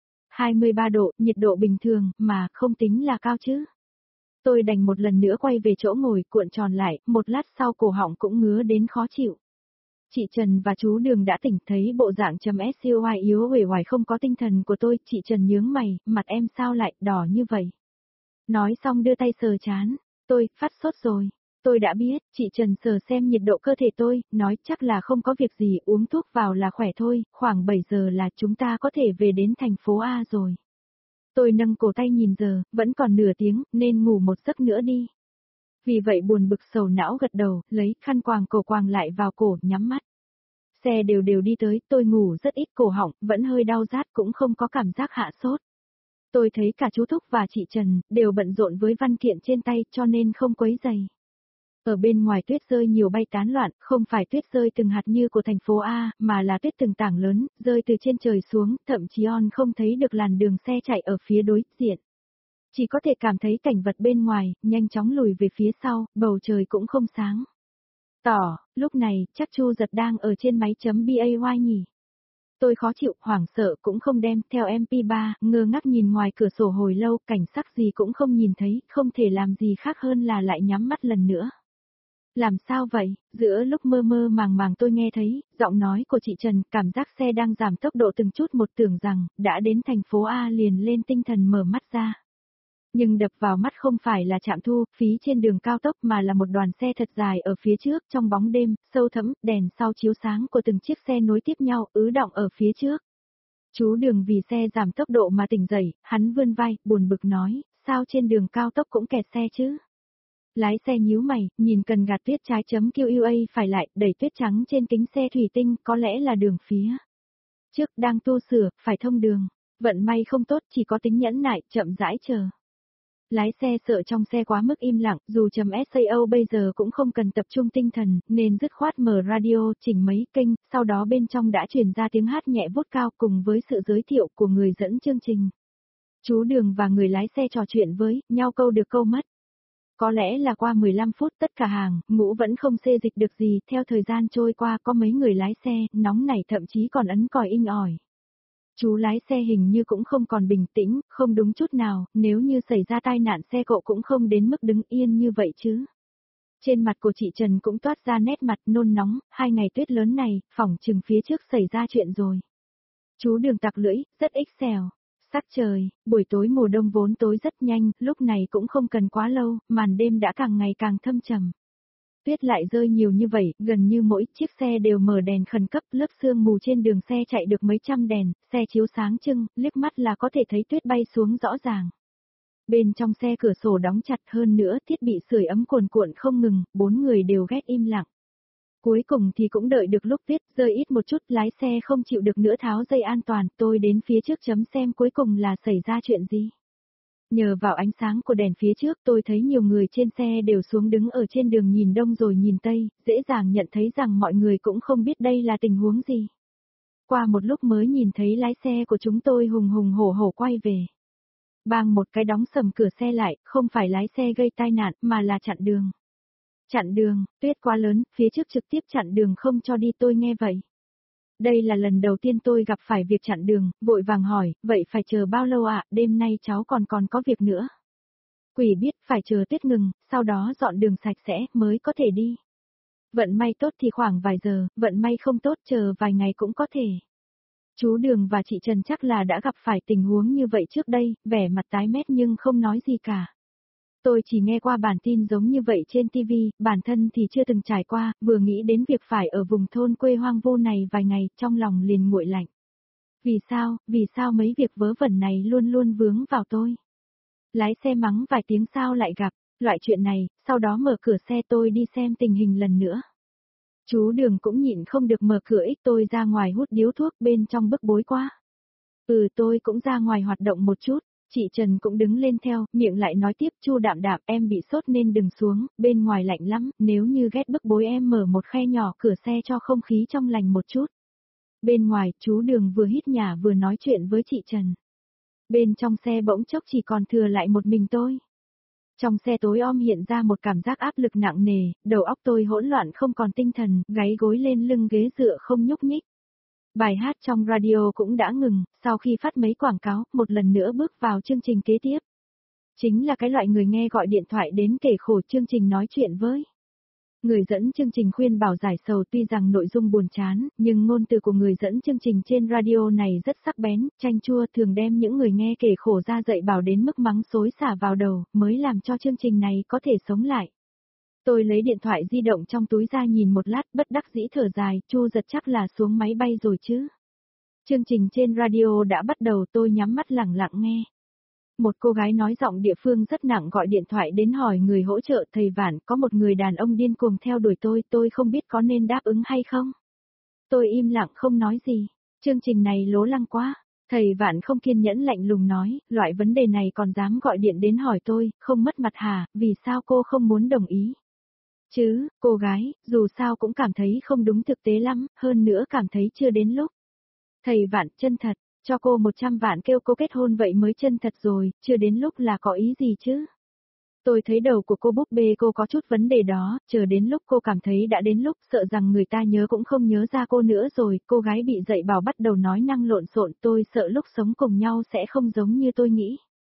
23 độ, nhiệt độ bình thường, mà không tính là cao chứ. Tôi đành một lần nữa quay về chỗ ngồi, cuộn tròn lại, một lát sau cổ họng cũng ngứa đến khó chịu. Chị Trần và chú Đường đã tỉnh, thấy bộ dạng SCOI yếu uể oải không có tinh thần của tôi, chị Trần nhướng mày, mặt em sao lại đỏ như vậy? Nói xong đưa tay sờ trán, tôi phát sốt rồi. Tôi đã biết, chị Trần sờ xem nhiệt độ cơ thể tôi, nói chắc là không có việc gì, uống thuốc vào là khỏe thôi, khoảng 7 giờ là chúng ta có thể về đến thành phố A rồi. Tôi nâng cổ tay nhìn giờ, vẫn còn nửa tiếng, nên ngủ một giấc nữa đi. Vì vậy buồn bực sầu não gật đầu, lấy khăn quàng cổ quàng lại vào cổ, nhắm mắt. Xe đều đều đi tới, tôi ngủ rất ít, cổ họng, vẫn hơi đau rát, cũng không có cảm giác hạ sốt. Tôi thấy cả chú Thúc và chị Trần, đều bận rộn với văn kiện trên tay, cho nên không quấy rầy. Ở bên ngoài tuyết rơi nhiều bay tán loạn, không phải tuyết rơi từng hạt như của thành phố A, mà là tuyết từng tảng lớn, rơi từ trên trời xuống, thậm chí on không thấy được làn đường xe chạy ở phía đối diện. Chỉ có thể cảm thấy cảnh vật bên ngoài, nhanh chóng lùi về phía sau, bầu trời cũng không sáng. Lúc này, chắc Chu Giật đang ở trên máy chấm BAY nhỉ. Tôi khó chịu, hoảng sợ cũng không đem theo MP3, ngơ ngác nhìn ngoài cửa sổ hồi lâu, cảnh sắc gì cũng không nhìn thấy, không thể làm gì khác hơn là lại nhắm mắt lần nữa. Làm sao vậy? Giữa lúc mơ mơ màng màng tôi nghe thấy, giọng nói của chị Trần, cảm giác xe đang giảm tốc độ từng chút một, tưởng rằng, đã đến thành phố A liền lên tinh thần mở mắt ra. Nhưng đập vào mắt không phải là trạm thu, phí trên đường cao tốc mà là một đoàn xe thật dài ở phía trước trong bóng đêm, sâu thẫm, đèn sau chiếu sáng của từng chiếc xe nối tiếp nhau ứ đọng ở phía trước. Chú Đường vì xe giảm tốc độ mà tỉnh dậy, hắn vươn vai, buồn bực nói, sao trên đường cao tốc cũng kẹt xe chứ? Lái xe nhíu mày, nhìn cần gạt tuyết trái chấm QUA phải lại, đẩy tuyết trắng trên kính xe thủy tinh, có lẽ là đường phía trước đang tu sửa, phải thông đường. Vận may không tốt, chỉ có tính nhẫn nại, chậm rãi chờ. Lái xe sợ trong xe quá mức im lặng, dù chấm SAO bây giờ cũng không cần tập trung tinh thần, nên dứt khoát mở radio, chỉnh mấy kênh, sau đó bên trong đã truyền ra tiếng hát nhẹ vút cao cùng với sự giới thiệu của người dẫn chương trình. Chú Đường và người lái xe trò chuyện với nhau câu được câu mất. Có lẽ là qua 15 phút tất cả hàng, ngũ vẫn không xê dịch được gì, theo thời gian trôi qua có mấy người lái xe, nóng nảy thậm chí còn ấn còi inh ỏi. Chú lái xe hình như cũng không còn bình tĩnh, không đúng chút nào, nếu như xảy ra tai nạn xe cộ cũng không đến mức đứng yên như vậy chứ. Trên mặt của chị Trần cũng toát ra nét mặt nôn nóng, 2 ngày tuyết lớn này, phỏng chừng phía trước xảy ra chuyện rồi. Chú Đường tặc lưỡi, rất ích xèo. Sắc trời, buổi tối mùa đông vốn tối rất nhanh, lúc này cũng không cần quá lâu, màn đêm đã càng ngày càng thâm trầm. Tuyết lại rơi nhiều như vậy, gần như mỗi chiếc xe đều mở đèn khẩn cấp, lớp sương mù trên đường xe chạy được mấy trăm đèn, xe chiếu sáng trưng, liếc mắt là có thể thấy tuyết bay xuống rõ ràng. Bên trong xe cửa sổ đóng chặt, hơn nữa thiết bị sưởi ấm cuồn cuộn không ngừng, 4 người đều ghét im lặng. Cuối cùng thì cũng đợi được lúc tuyết rơi ít một chút, lái xe không chịu được nữa tháo dây an toàn, tôi đến phía trước chấm xem cuối cùng là xảy ra chuyện gì. Nhờ vào ánh sáng của đèn phía trước tôi thấy nhiều người trên xe đều xuống đứng ở trên đường nhìn đông rồi nhìn tây, dễ dàng nhận thấy rằng mọi người cũng không biết đây là tình huống gì. Qua một lúc mới nhìn thấy lái xe của chúng tôi hùng hùng hổ hổ quay về. Bang một cái đóng sầm cửa xe lại, không phải lái xe gây tai nạn mà là chặn đường. Chặn đường, tuyết quá lớn, phía trước trực tiếp chặn đường không cho đi, tôi nghe vậy. Đây là lần đầu tiên tôi gặp phải việc chặn đường, vội vàng hỏi, vậy phải chờ bao lâu ạ, đêm nay cháu còn có việc nữa. Quỷ biết, phải chờ tuyết ngừng, sau đó dọn đường sạch sẽ, mới có thể đi. Vận may tốt thì khoảng vài giờ, vận may không tốt chờ vài ngày cũng có thể. Chú Đường và chị Trần chắc là đã gặp phải tình huống như vậy trước đây, vẻ mặt tái mét nhưng không nói gì cả. Tôi chỉ nghe qua bản tin giống như vậy trên TV, bản thân thì chưa từng trải qua, vừa nghĩ đến việc phải ở vùng thôn quê hoang vu này vài ngày, trong lòng liền nguội lạnh. Vì sao mấy việc vớ vẩn này luôn luôn vướng vào tôi? Lái xe mắng vài tiếng sao lại gặp, loại chuyện này, sau đó mở cửa xe tôi đi xem tình hình lần nữa. Chú Đường cũng nhịn không được mở cửa ích tôi ra ngoài hút điếu thuốc bên trong bức bối quá. Tôi cũng ra ngoài hoạt động một chút. Chị Trần cũng đứng lên theo, miệng lại nói tiếp, Chu Đạm Đạm, em bị sốt nên đừng xuống, bên ngoài lạnh lắm, nếu như ghét bức bối em mở một khe nhỏ cửa xe cho không khí trong lành một chút. Bên ngoài, chú Đường vừa hít nhả vừa nói chuyện với chị Trần. Bên trong xe bỗng chốc chỉ còn thừa lại một mình tôi. Trong xe tối om hiện ra một cảm giác áp lực nặng nề, đầu óc tôi hỗn loạn không còn tinh thần, gáy gối lên lưng ghế dựa không nhúc nhích. Bài hát trong radio cũng đã ngừng, sau khi phát mấy quảng cáo, một lần nữa bước vào chương trình kế tiếp. Chính là cái loại người nghe gọi điện thoại đến kể khổ chương trình nói chuyện với. Người dẫn chương trình khuyên bảo giải sầu, tuy rằng nội dung buồn chán, nhưng ngôn từ của người dẫn chương trình trên radio này rất sắc bén, chanh chua, thường đem những người nghe kể khổ ra dạy bảo đến mức mắng xối xả vào đầu, mới làm cho chương trình này có thể sống lại. Tôi lấy điện thoại di động trong túi ra nhìn một lát, bất đắc dĩ thở dài, Chu Giật chắc là xuống máy bay rồi chứ. Chương trình trên radio đã bắt đầu, tôi nhắm mắt lẳng lặng nghe. Một cô gái nói giọng địa phương rất nặng gọi điện thoại đến hỏi người hỗ trợ, thầy Vạn, có một người đàn ông điên cuồng theo đuổi tôi không biết có nên đáp ứng hay không. Tôi im lặng không nói gì. Chương trình này lố lăng quá. Thầy Vạn không kiên nhẫn lạnh lùng nói, loại vấn đề này còn dám gọi điện đến hỏi tôi, không mất mặt hả, vì sao cô không muốn đồng ý? Chứ, cô gái, dù sao cũng cảm thấy không đúng thực tế lắm, hơn nữa cảm thấy chưa đến lúc. Thầy Vạn chân thật, cho cô 100 vạn kêu cô kết hôn vậy mới chân thật rồi, chưa đến lúc là có ý gì chứ? Tôi thấy đầu của cô búp bê cô có chút vấn đề đó, chờ đến lúc cô cảm thấy đã đến lúc sợ rằng người ta nhớ cũng không nhớ ra cô nữa rồi, cô gái bị dạy bảo bắt đầu nói năng lộn xộn, tôi sợ lúc sống cùng nhau sẽ không giống như tôi nghĩ.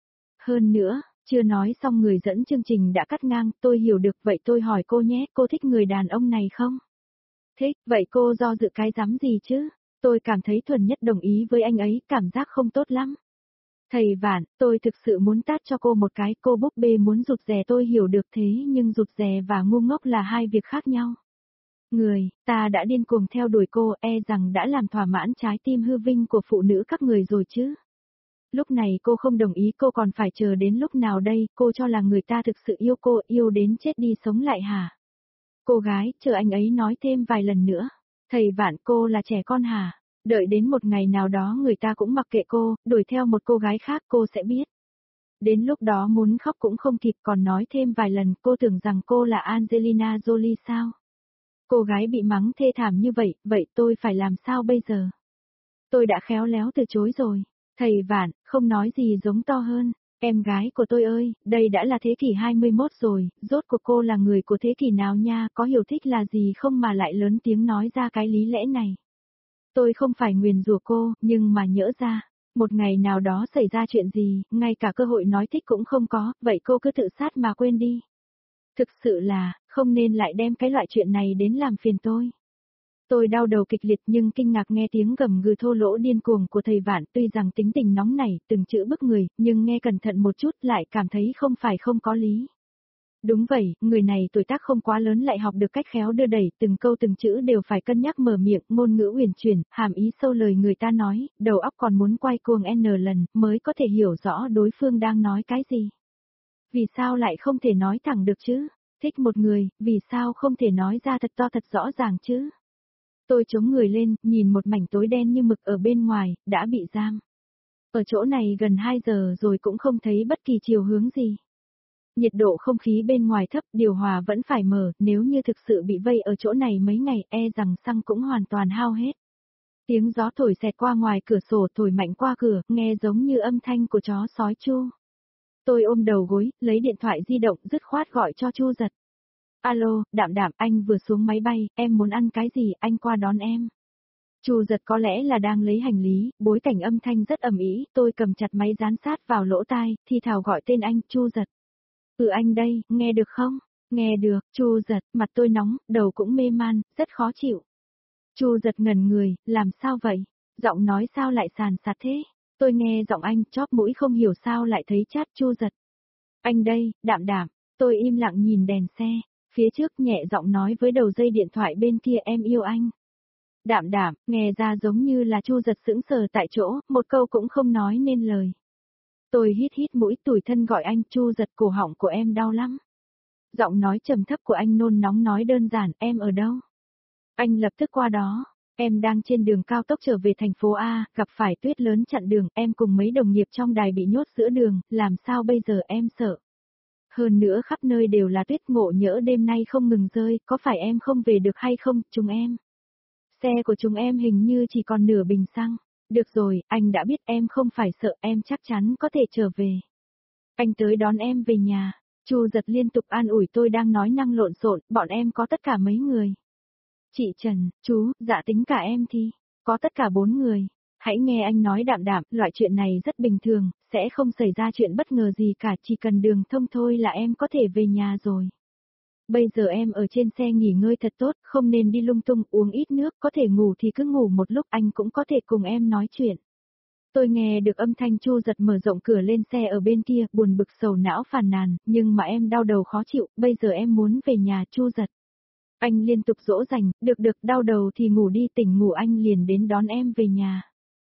Hơn nữa, chưa nói xong người dẫn chương trình đã cắt ngang, tôi hiểu được vậy tôi hỏi cô nhé, cô thích người đàn ông này không? Thích, vậy cô do dự cái dám gì chứ? Tôi cảm thấy thuần nhất đồng ý với anh ấy, cảm giác không tốt lắm. Thầy Vạn, tôi thực sự muốn tát cho cô một cái, cô búp bê muốn rụt rè tôi hiểu được thế nhưng rụt rè và ngu ngốc là hai việc khác nhau. Người, ta đã điên cuồng theo đuổi cô, e rằng đã làm thỏa mãn trái tim hư vinh của phụ nữ các người rồi chứ. Lúc này cô không đồng ý cô còn phải chờ đến lúc nào đây, cô cho là người ta thực sự yêu cô, yêu đến chết đi sống lại hả? Cô gái, chờ anh ấy nói thêm vài lần nữa. Thầy Vạn cô là trẻ con hả? Đợi đến một ngày nào đó người ta cũng mặc kệ cô, đuổi theo một cô gái khác cô sẽ biết. Đến lúc đó muốn khóc cũng không kịp còn nói thêm vài lần cô tưởng rằng cô là Angelina Jolie sao? Cô gái bị mắng thê thảm như vậy, vậy tôi phải làm sao bây giờ? Tôi đã khéo léo từ chối rồi. Thầy Vạn, không nói gì giống to hơn. Em gái của tôi ơi, đây đã là thế kỷ 21 rồi, rốt cuộc cô là người của thế kỷ nào nha, có hiểu thích là gì không mà lại lớn tiếng nói ra cái lý lẽ này. Tôi không phải nguyền rủa cô, nhưng mà nhỡ ra, một ngày nào đó xảy ra chuyện gì, ngay cả cơ hội nói thích cũng không có, vậy cô cứ tự sát mà quên đi. Thực sự là, không nên lại đem cái loại chuyện này đến làm phiền tôi. Tôi đau đầu kịch liệt nhưng kinh ngạc nghe tiếng gầm gừ thô lỗ điên cuồng của thầy Vạn, tuy rằng tính tình nóng nảy, từng chữ bức người, nhưng nghe cẩn thận một chút lại cảm thấy không phải không có lý. Đúng vậy, người này tuổi tác không quá lớn lại học được cách khéo đưa đẩy, từng câu từng chữ đều phải cân nhắc mở miệng, ngôn ngữ huyền chuyển, hàm ý sâu lời người ta nói, đầu óc còn muốn quay cuồng n lần, mới có thể hiểu rõ đối phương đang nói cái gì. Vì sao lại không thể nói thẳng được chứ? Thích một người, vì sao không thể nói ra thật to thật rõ ràng chứ? Tôi chống người lên, nhìn một mảnh tối đen như mực ở bên ngoài, đã bị giam. Ở chỗ này gần 2 giờ rồi cũng không thấy bất kỳ chiều hướng gì. Nhiệt độ không khí bên ngoài thấp, điều hòa vẫn phải mở, nếu như thực sự bị vây ở chỗ này mấy ngày e rằng xăng cũng hoàn toàn hao hết. Tiếng gió thổi xẹt qua ngoài cửa sổ thổi mạnh qua cửa, nghe giống như âm thanh của chó sói Chu. Tôi ôm đầu gối, lấy điện thoại di động dứt khoát gọi cho Chu Giật. Alo, Đạm Đạm, anh vừa xuống máy bay, em muốn ăn cái gì, anh qua đón em. Chu Giật có lẽ là đang lấy hành lý, bối cảnh âm thanh rất ầm ĩ, tôi cầm chặt máy dán sát vào lỗ tai, thì thào gọi tên anh, Chu Giật. Anh đây, nghe được không? Nghe được, Chu Giật, mặt tôi nóng, đầu cũng mê man, rất khó chịu. Chu Giật ngẩn người, làm sao vậy? Giọng nói sao lại sàn sạt thế? Tôi nghe giọng anh, chóp mũi không hiểu sao lại thấy chát Chu Giật. Anh đây, Đạm Đạm, tôi im lặng nhìn đèn xe, phía trước nhẹ giọng nói với đầu dây điện thoại bên kia em yêu anh. Đạm Đạm, nghe ra giống như là Chu Giật sững sờ tại chỗ, một câu cũng không nói nên lời. Tôi hít hít mũi tủi thân gọi anh Chu Giật cổ họng của em đau lắm. Giọng nói trầm thấp của anh nôn nóng nói đơn giản em ở đâu. Anh lập tức qua đó, em đang trên đường cao tốc trở về thành phố A, gặp phải tuyết lớn chặn đường, em cùng mấy đồng nghiệp trong đài bị nhốt giữa đường, làm sao bây giờ em sợ. Hơn nữa khắp nơi đều là tuyết ngộ nhỡ đêm nay không ngừng rơi, có phải em không về được hay không, chúng em. Xe của chúng em hình như chỉ còn nửa bình xăng. Được rồi, anh đã biết em không phải sợ, em chắc chắn có thể trở về. Anh tới đón em về nhà. Chu Giật liên tục an ủi tôi đang nói năng lộn xộn, bọn em có tất cả mấy người. Chị Trần, chú, dạ tính cả em thì, có tất cả 4 người. Hãy nghe anh nói Đạm Đạm, loại chuyện này rất bình thường, sẽ không xảy ra chuyện bất ngờ gì cả, chỉ cần đường thông thôi là em có thể về nhà rồi. Bây giờ em ở trên xe nghỉ ngơi thật tốt, không nên đi lung tung, uống ít nước, có thể ngủ thì cứ ngủ một lúc, anh cũng có thể cùng em nói chuyện. Tôi nghe được âm thanh Chu Giật mở rộng cửa lên xe ở bên kia, buồn bực sầu não phàn nàn, nhưng mà em đau đầu khó chịu, bây giờ em muốn về nhà Chu Giật. Anh liên tục dỗ dành, được đau đầu thì ngủ đi, tỉnh ngủ anh liền đến đón em về nhà.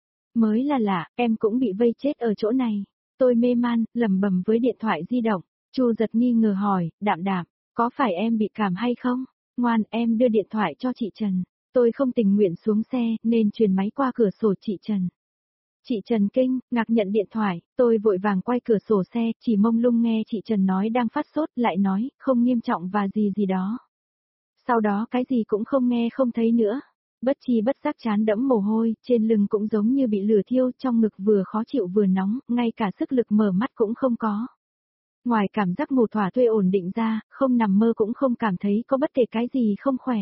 Mới là lạ, em cũng bị vây chết ở chỗ này. Tôi mê man, lẩm bẩm với điện thoại di động. Chu Giật nghi ngờ hỏi, Đạm Đạm, có phải em bị cảm hay không? Ngoan, em đưa điện thoại cho chị Trần. Tôi không tình nguyện xuống xe, nên truyền máy qua cửa sổ chị Trần. Chị Trần kinh ngạc nhận điện thoại, tôi vội vàng quay cửa sổ xe, chỉ mông lung nghe chị Trần nói đang phát sốt, lại nói, không nghiêm trọng và gì gì đó. Sau đó cái gì cũng không nghe không thấy nữa. Bất chi bất giác trán đẫm mồ hôi, trên lưng cũng giống như bị lửa thiêu, trong ngực vừa khó chịu vừa nóng, ngay cả sức lực mở mắt cũng không có. Ngoài cảm giác ngủ thỏa thuê ổn định ra, không nằm mơ cũng không cảm thấy có bất kể cái gì không khỏe.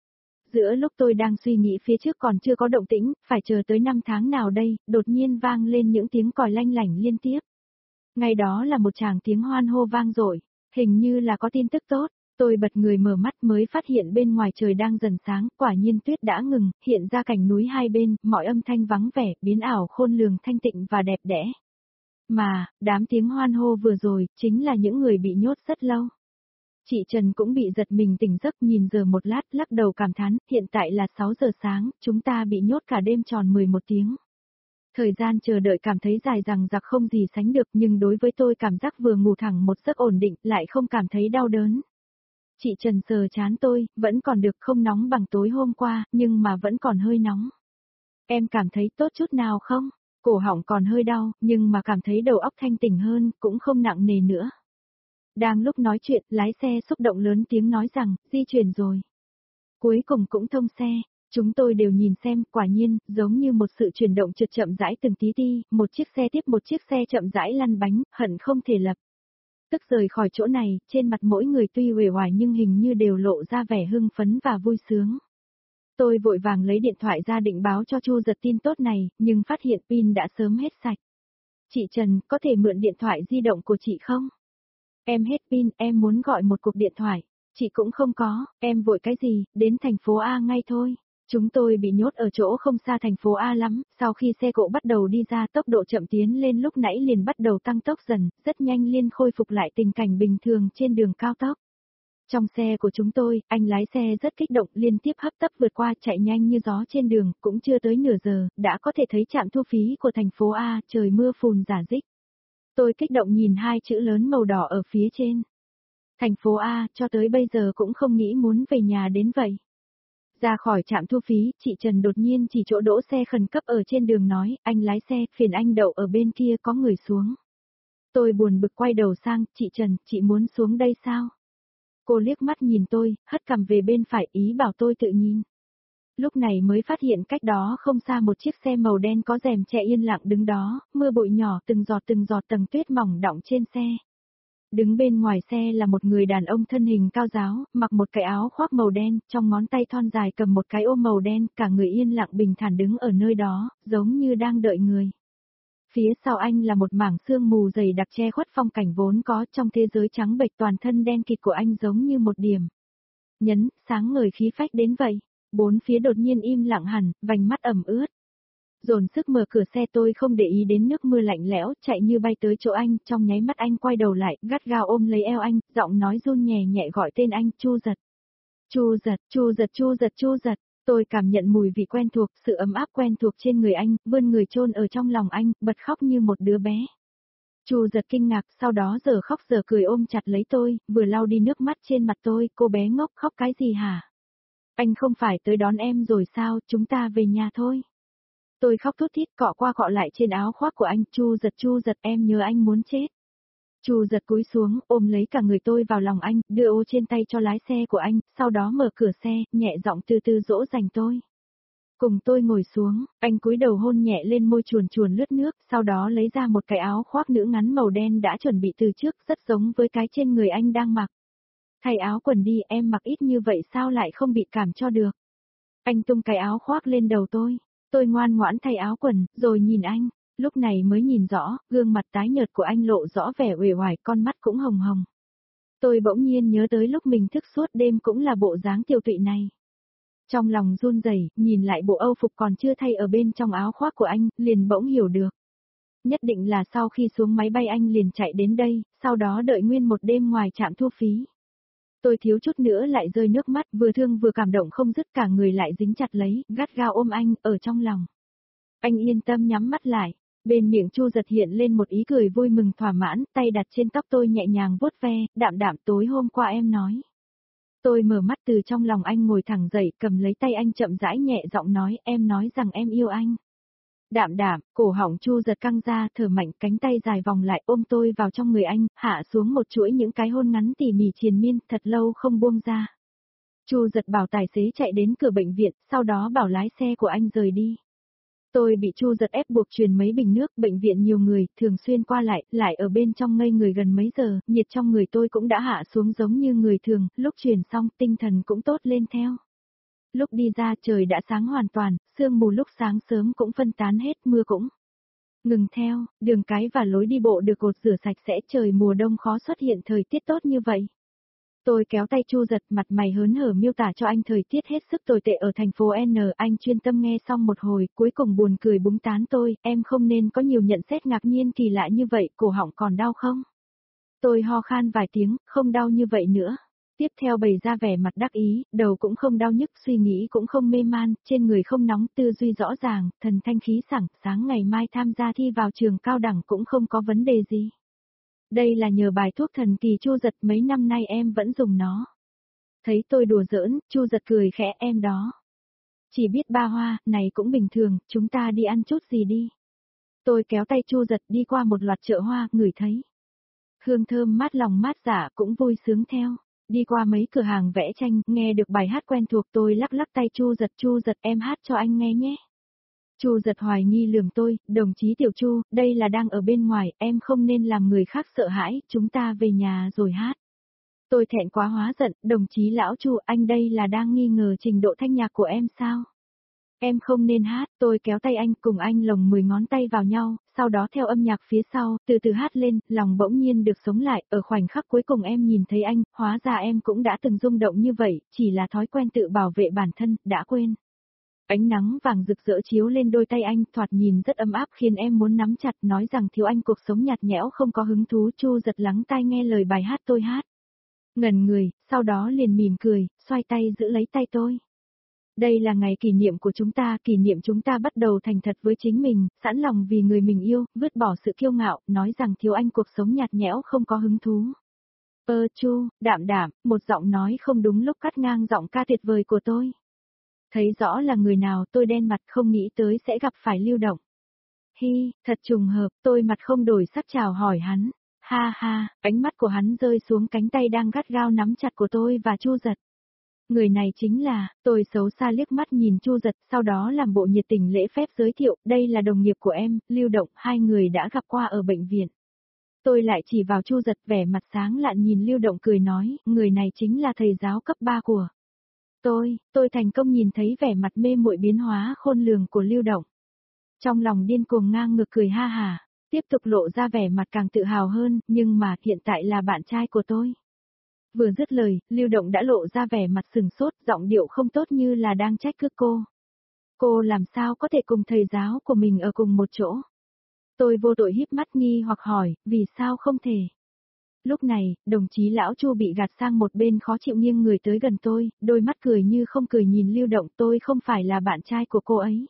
Giữa lúc tôi đang suy nghĩ phía trước còn chưa có động tĩnh, phải chờ tới 5 tháng nào đây, đột nhiên vang lên những tiếng còi lanh lảnh liên tiếp. Ngay đó là một tràng tiếng hoan hô vang dội, hình như là có tin tức tốt. Tôi bật người mở mắt mới phát hiện bên ngoài trời đang dần sáng, quả nhiên tuyết đã ngừng, hiện ra cảnh núi hai bên, mọi âm thanh vắng vẻ, biến ảo khôn lường thanh tịnh và đẹp đẽ. Mà, đám tiếng hoan hô vừa rồi, chính là những người bị nhốt rất lâu. Chị Trần cũng bị giật mình tỉnh giấc nhìn giờ một lát lắc đầu cảm thán, hiện tại là 6 giờ sáng, chúng ta bị nhốt cả đêm tròn 11 tiếng. Thời gian chờ đợi cảm thấy dài dằng dặc không gì sánh được nhưng đối với tôi cảm giác vừa ngủ thẳng một giấc ổn định lại không cảm thấy đau đớn. Chị Trần sờ chán tôi, vẫn còn được không nóng bằng tối hôm qua, nhưng mà vẫn còn hơi nóng. Em cảm thấy tốt chút nào không? Cổ họng còn hơi đau, nhưng mà cảm thấy đầu óc thanh tỉnh hơn, cũng không nặng nề nữa. Đang lúc nói chuyện, lái xe xúc động lớn tiếng nói rằng, di chuyển rồi. Cuối cùng cũng thông xe, chúng tôi đều nhìn xem, quả nhiên, giống như một sự chuyển động trượt chậm rãi từng tí ti, một chiếc xe tiếp một chiếc xe chậm rãi lăn bánh, hận không thể lập. Tức rời khỏi chỗ này, trên mặt mỗi người tuy uể oải nhưng hình như đều lộ ra vẻ hưng phấn và vui sướng. Tôi vội vàng lấy điện thoại ra định báo cho Chu Giật tin tốt này, nhưng phát hiện pin đã sớm hết sạch. Chị Trần, có thể mượn điện thoại di động của chị không? Em hết pin, em muốn gọi một cuộc điện thoại. Chị cũng không có, em vội cái gì, đến thành phố A ngay thôi. Chúng tôi bị nhốt ở chỗ không xa thành phố A lắm, sau khi xe cộ bắt đầu đi ra tốc độ chậm tiến lên lúc nãy liền bắt đầu tăng tốc dần, rất nhanh liền khôi phục lại tình cảnh bình thường trên đường cao tốc. Trong xe của chúng tôi, anh lái xe rất kích động liên tiếp hấp tấp vượt qua chạy nhanh như gió trên đường, cũng chưa tới nửa giờ, đã có thể thấy trạm thu phí của thành phố A, trời mưa phùn rả rích. Tôi kích động nhìn hai chữ lớn màu đỏ ở phía trên. Thành phố A, cho tới bây giờ cũng không nghĩ muốn về nhà đến vậy. Ra khỏi trạm thu phí, chị Trần đột nhiên chỉ chỗ đỗ xe khẩn cấp ở trên đường nói, anh lái xe, phiền anh đậu ở bên kia có người xuống. Tôi buồn bực quay đầu sang, chị Trần, chị muốn xuống đây sao? Cô liếc mắt nhìn tôi, hất cằm về bên phải ý bảo tôi tự nhìn. Lúc này mới phát hiện cách đó không xa một chiếc xe màu đen có rèm che yên lặng đứng đó, mưa bụi nhỏ từng giọt tầng tuyết mỏng đọng trên xe. Đứng bên ngoài xe là một người đàn ông thân hình cao ráo, mặc một cái áo khoác màu đen, trong ngón tay thon dài cầm một cái ôm màu đen, cả người yên lặng bình thản đứng ở nơi đó, giống như đang đợi người. Phía sau anh là một mảng sương mù dày đặc che khuất phong cảnh vốn có trong thế giới trắng bệch toàn thân đen kịt của anh giống như một điểm nhấn, sáng ngời khí phách đến vậy. Bốn phía đột nhiên im lặng hẳn, vành mắt ẩm ướt. Dồn sức mở cửa xe tôi không để ý đến nước mưa lạnh lẽo, chạy như bay tới chỗ anh, trong nháy mắt anh quay đầu lại, gắt gao ôm lấy eo anh, giọng nói run nhẹ nhẹ gọi tên anh, Chu Giật. Chu Giật, Chu Giật, Chu Giật, Chu Giật. Tôi cảm nhận mùi vị quen thuộc, sự ấm áp quen thuộc trên người anh, vươn người chôn ở trong lòng anh, bật khóc như một đứa bé. Chu Giật kinh ngạc, sau đó giờ khóc giờ cười ôm chặt lấy tôi, vừa lau đi nước mắt trên mặt tôi, cô bé ngốc khóc cái gì hả? Anh không phải tới đón em rồi sao, chúng ta về nhà thôi. Tôi khóc thút thít cọ qua cọ lại trên áo khoác của anh, Chu Giật em nhớ anh muốn chết. Chu Giật cúi xuống, ôm lấy cả người tôi vào lòng anh, đưa ô trên tay cho lái xe của anh, sau đó mở cửa xe, nhẹ giọng từ từ dỗ dành tôi. Cùng tôi ngồi xuống, anh cúi đầu hôn nhẹ lên môi chuồn chuồn lướt nước, sau đó lấy ra một cái áo khoác nữ ngắn màu đen đã chuẩn bị từ trước, rất giống với cái trên người anh đang mặc. Thay áo quần đi, em mặc ít như vậy sao lại không bị cảm cho được. Anh tung cái áo khoác lên đầu tôi ngoan ngoãn thay áo quần, rồi nhìn anh, lúc này mới nhìn rõ, gương mặt tái nhợt của anh lộ rõ vẻ uể oải, con mắt cũng hồng hồng. Tôi bỗng nhiên nhớ tới lúc mình thức suốt đêm cũng là bộ dáng tiêu tụy này. Trong lòng run rẩy, nhìn lại bộ âu phục còn chưa thay ở bên trong áo khoác của anh, liền bỗng hiểu được. Nhất định là sau khi xuống máy bay anh liền chạy đến đây, sau đó đợi nguyên một đêm ngoài trạm thu phí. Tôi thiếu chút nữa lại rơi nước mắt, vừa thương vừa cảm động không dứt, cả người lại dính chặt lấy, gắt gao ôm anh, ở trong lòng. Anh yên tâm nhắm mắt lại, bên miệng Chu Giật hiện lên một ý cười vui mừng thỏa mãn, tay đặt trên tóc tôi nhẹ nhàng vuốt ve, đạm đạm tối hôm qua em nói. Tôi mở mắt từ trong lòng anh ngồi thẳng dậy, cầm lấy tay anh chậm rãi nhẹ giọng nói, em nói rằng em yêu anh. Đạm đạm, cổ họng Chu giật căng ra, thở mạnh, cánh tay dài vòng lại ôm tôi vào trong người anh, hạ xuống một chuỗi những cái hôn ngắn tỉ mỉ triền miên, thật lâu không buông ra. Chu giật bảo tài xế chạy đến cửa bệnh viện, sau đó bảo lái xe của anh rời đi. Tôi bị Chu giật ép buộc truyền mấy bình nước, bệnh viện nhiều người, thường xuyên qua lại ở bên trong ngây người gần mấy giờ, nhiệt trong người tôi cũng đã hạ xuống giống như người thường, lúc truyền xong tinh thần cũng tốt lên theo. Lúc đi ra trời đã sáng hoàn toàn, sương mù lúc sáng sớm cũng phân tán hết, mưa cũng ngừng theo, đường cái và lối đi bộ được cột rửa sạch sẽ, trời mùa đông khó xuất hiện thời tiết tốt như vậy. Tôi kéo tay Chu giật, mặt mày hớn hở miêu tả cho anh thời tiết hết sức tồi tệ ở thành phố N, anh chuyên tâm nghe xong một hồi, cuối cùng buồn cười búng tán tôi, em không nên có nhiều nhận xét ngạc nhiên kỳ lạ như vậy, cổ họng còn đau không? Tôi ho khan vài tiếng, không đau như vậy nữa. Tiếp theo bày ra vẻ mặt đắc ý, đầu cũng không đau nhức, suy nghĩ cũng không mê man, trên người không nóng, tư duy rõ ràng, thần thanh khí sảng, sáng ngày mai tham gia thi vào trường cao đẳng cũng không có vấn đề gì. Đây là nhờ bài thuốc thần kỳ Chu giật, mấy năm nay em vẫn dùng nó. Thấy tôi đùa giỡn, Chu giật cười khẽ, em đó. Chỉ biết ba hoa, này cũng bình thường, chúng ta đi ăn chút gì đi. Tôi kéo tay Chu giật đi qua một loạt chợ hoa, ngửi thấy hương thơm mát lòng mát dạ, cũng vui sướng theo. Đi qua mấy cửa hàng vẽ tranh, nghe được bài hát quen thuộc, tôi lắc lắc tay Chu giật em hát cho anh nghe nhé. Chu giật hoài nghi lườm tôi, đồng chí Tiểu Chu, đây là đang ở bên ngoài, em không nên làm người khác sợ hãi, chúng ta về nhà rồi hát. Tôi thẹn quá hóa giận, đồng chí lão Chu, anh đây là đang nghi ngờ trình độ thanh nhạc của em sao? Em không nên hát, tôi kéo tay anh, cùng anh lồng 10 ngón tay vào nhau, sau đó theo âm nhạc phía sau, từ từ hát lên, lòng bỗng nhiên được sống lại, ở khoảnh khắc cuối cùng em nhìn thấy anh, hóa ra em cũng đã từng rung động như vậy, chỉ là thói quen tự bảo vệ bản thân, đã quên. Ánh nắng vàng rực rỡ chiếu lên đôi tay anh, thoạt nhìn rất ấm áp khiến em muốn nắm chặt, nói rằng thiếu anh cuộc sống nhạt nhẽo không có hứng thú. Chu giật lắng tai nghe lời bài hát tôi hát. Ngẩn người, sau đó liền mỉm cười, xoay tay giữ lấy tay tôi. Đây là ngày kỷ niệm của chúng ta, kỷ niệm chúng ta bắt đầu thành thật với chính mình, sẵn lòng vì người mình yêu, vứt bỏ sự kiêu ngạo, nói rằng thiếu anh cuộc sống nhạt nhẽo không có hứng thú. Chu, đạm đạm, một giọng nói không đúng lúc cắt ngang giọng ca tuyệt vời của tôi. Thấy rõ là người nào, tôi đen mặt, không nghĩ tới sẽ gặp phải Lưu Động. Hi, thật trùng hợp, tôi mặt không đổi sắc chào hỏi hắn. Ha ha, ánh mắt của hắn rơi xuống cánh tay đang gắt gao nắm chặt của tôi và Chu giật. Người này chính là, tôi xấu xa liếc mắt nhìn Chu giật, sau đó làm bộ nhiệt tình lễ phép giới thiệu, đây là đồng nghiệp của em, Lưu Động, hai người đã gặp qua ở bệnh viện. Tôi lại chỉ vào Chu giật, vẻ mặt sáng lạn nhìn Lưu Động cười nói, người này chính là thầy giáo cấp 3 của tôi thành công nhìn thấy vẻ mặt mê muội biến hóa khôn lường của Lưu Động. Trong lòng điên cuồng ngang ngược cười ha hả, tiếp tục lộ ra vẻ mặt càng tự hào hơn, nhưng mà hiện tại là bạn trai của tôi. Vừa dứt lời, Lưu Động đã lộ ra vẻ mặt sừng sốt, giọng điệu không tốt như là đang trách cứ cô. Cô làm sao có thể cùng thầy giáo của mình ở cùng một chỗ? Tôi vô tội híp mắt nghi hoặc hỏi, vì sao không thể? Lúc này, đồng chí lão Chu bị gạt sang một bên khó chịu nghiêng người tới gần tôi, đôi mắt cười như không cười nhìn Lưu Động, tôi không phải là bạn trai của cô ấy.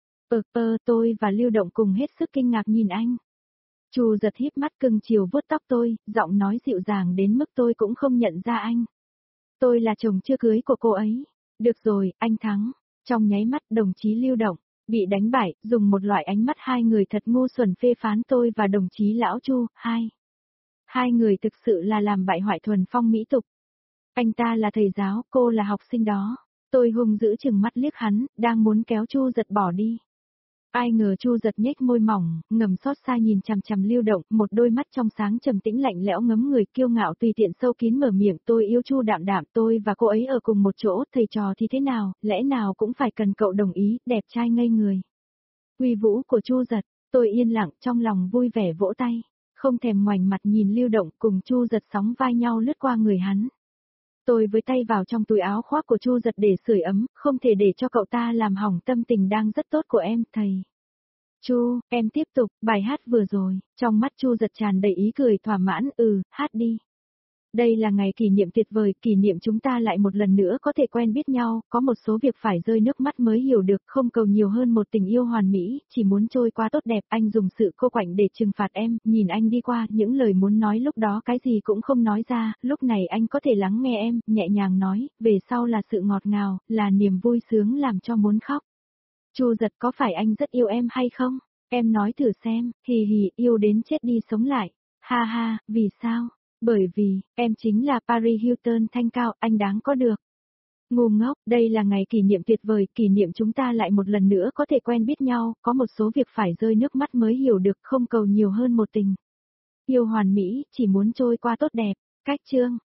Tôi và Lưu Động cùng hết sức kinh ngạc nhìn anh. Chu giật híp mắt cưng chiều vuốt tóc tôi, giọng nói dịu dàng đến mức tôi cũng không nhận ra anh. Tôi là chồng chưa cưới của cô ấy. Được rồi, anh thắng. Trong nháy mắt đồng chí Lưu Động bị đánh bại, dùng một loại ánh mắt hai người thật ngu xuẩn phê phán tôi và đồng chí lão Chu. Hai người thực sự là làm bại hoại thuần phong mỹ tục. Anh ta là thầy giáo, cô là học sinh đó. Tôi hung dữ chừng mắt liếc hắn, đang muốn kéo Chu giật bỏ đi. Ai ngờ Chu giật nhếch môi mỏng, ngầm xót xa nhìn chằm chằm Lưu Động, một đôi mắt trong sáng trầm tĩnh lạnh lẽo ngấm người, kiêu ngạo tùy tiện sâu kín mở miệng, tôi yêu Chu đạm đạm, tôi và cô ấy ở cùng một chỗ, thầy trò thì thế nào, lẽ nào cũng phải cần cậu đồng ý, đẹp trai ngây người. Uy vũ của Chu giật, tôi yên lặng trong lòng vui vẻ vỗ tay, không thèm ngoảnh mặt nhìn Lưu Động cùng Chu giật sóng vai nhau lướt qua người hắn. Tôi với tay vào trong túi áo khoác của Chu giật để sưởi ấm, không thể để cho cậu ta làm hỏng tâm tình đang rất tốt của em, thầy. Chu, em tiếp tục, bài hát vừa rồi, trong mắt Chu giật tràn đầy ý cười thỏa mãn, hát đi. Đây là ngày kỷ niệm tuyệt vời, kỷ niệm chúng ta lại một lần nữa có thể quen biết nhau, có một số việc phải rơi nước mắt mới hiểu được, không cầu nhiều hơn một tình yêu hoàn mỹ, chỉ muốn trôi qua tốt đẹp. Anh dùng sự cô quạnh để trừng phạt em, nhìn anh đi qua, những lời muốn nói lúc đó cái gì cũng không nói ra, lúc này anh có thể lắng nghe em, nhẹ nhàng nói, về sau là sự ngọt ngào, là niềm vui sướng làm cho muốn khóc. Chu Giật, có phải anh rất yêu em hay không? Em nói thử xem, hì hì, yêu đến chết đi sống lại. Ha ha, vì sao? Bởi vì, em chính là Paris Hilton thanh cao, anh đáng có được. Ngu ngốc, đây là ngày kỷ niệm tuyệt vời, kỷ niệm chúng ta lại một lần nữa có thể quen biết nhau, có một số việc phải rơi nước mắt mới hiểu được, không cầu nhiều hơn một tình yêu hoàn mỹ, chỉ muốn trôi qua tốt đẹp. Cách chương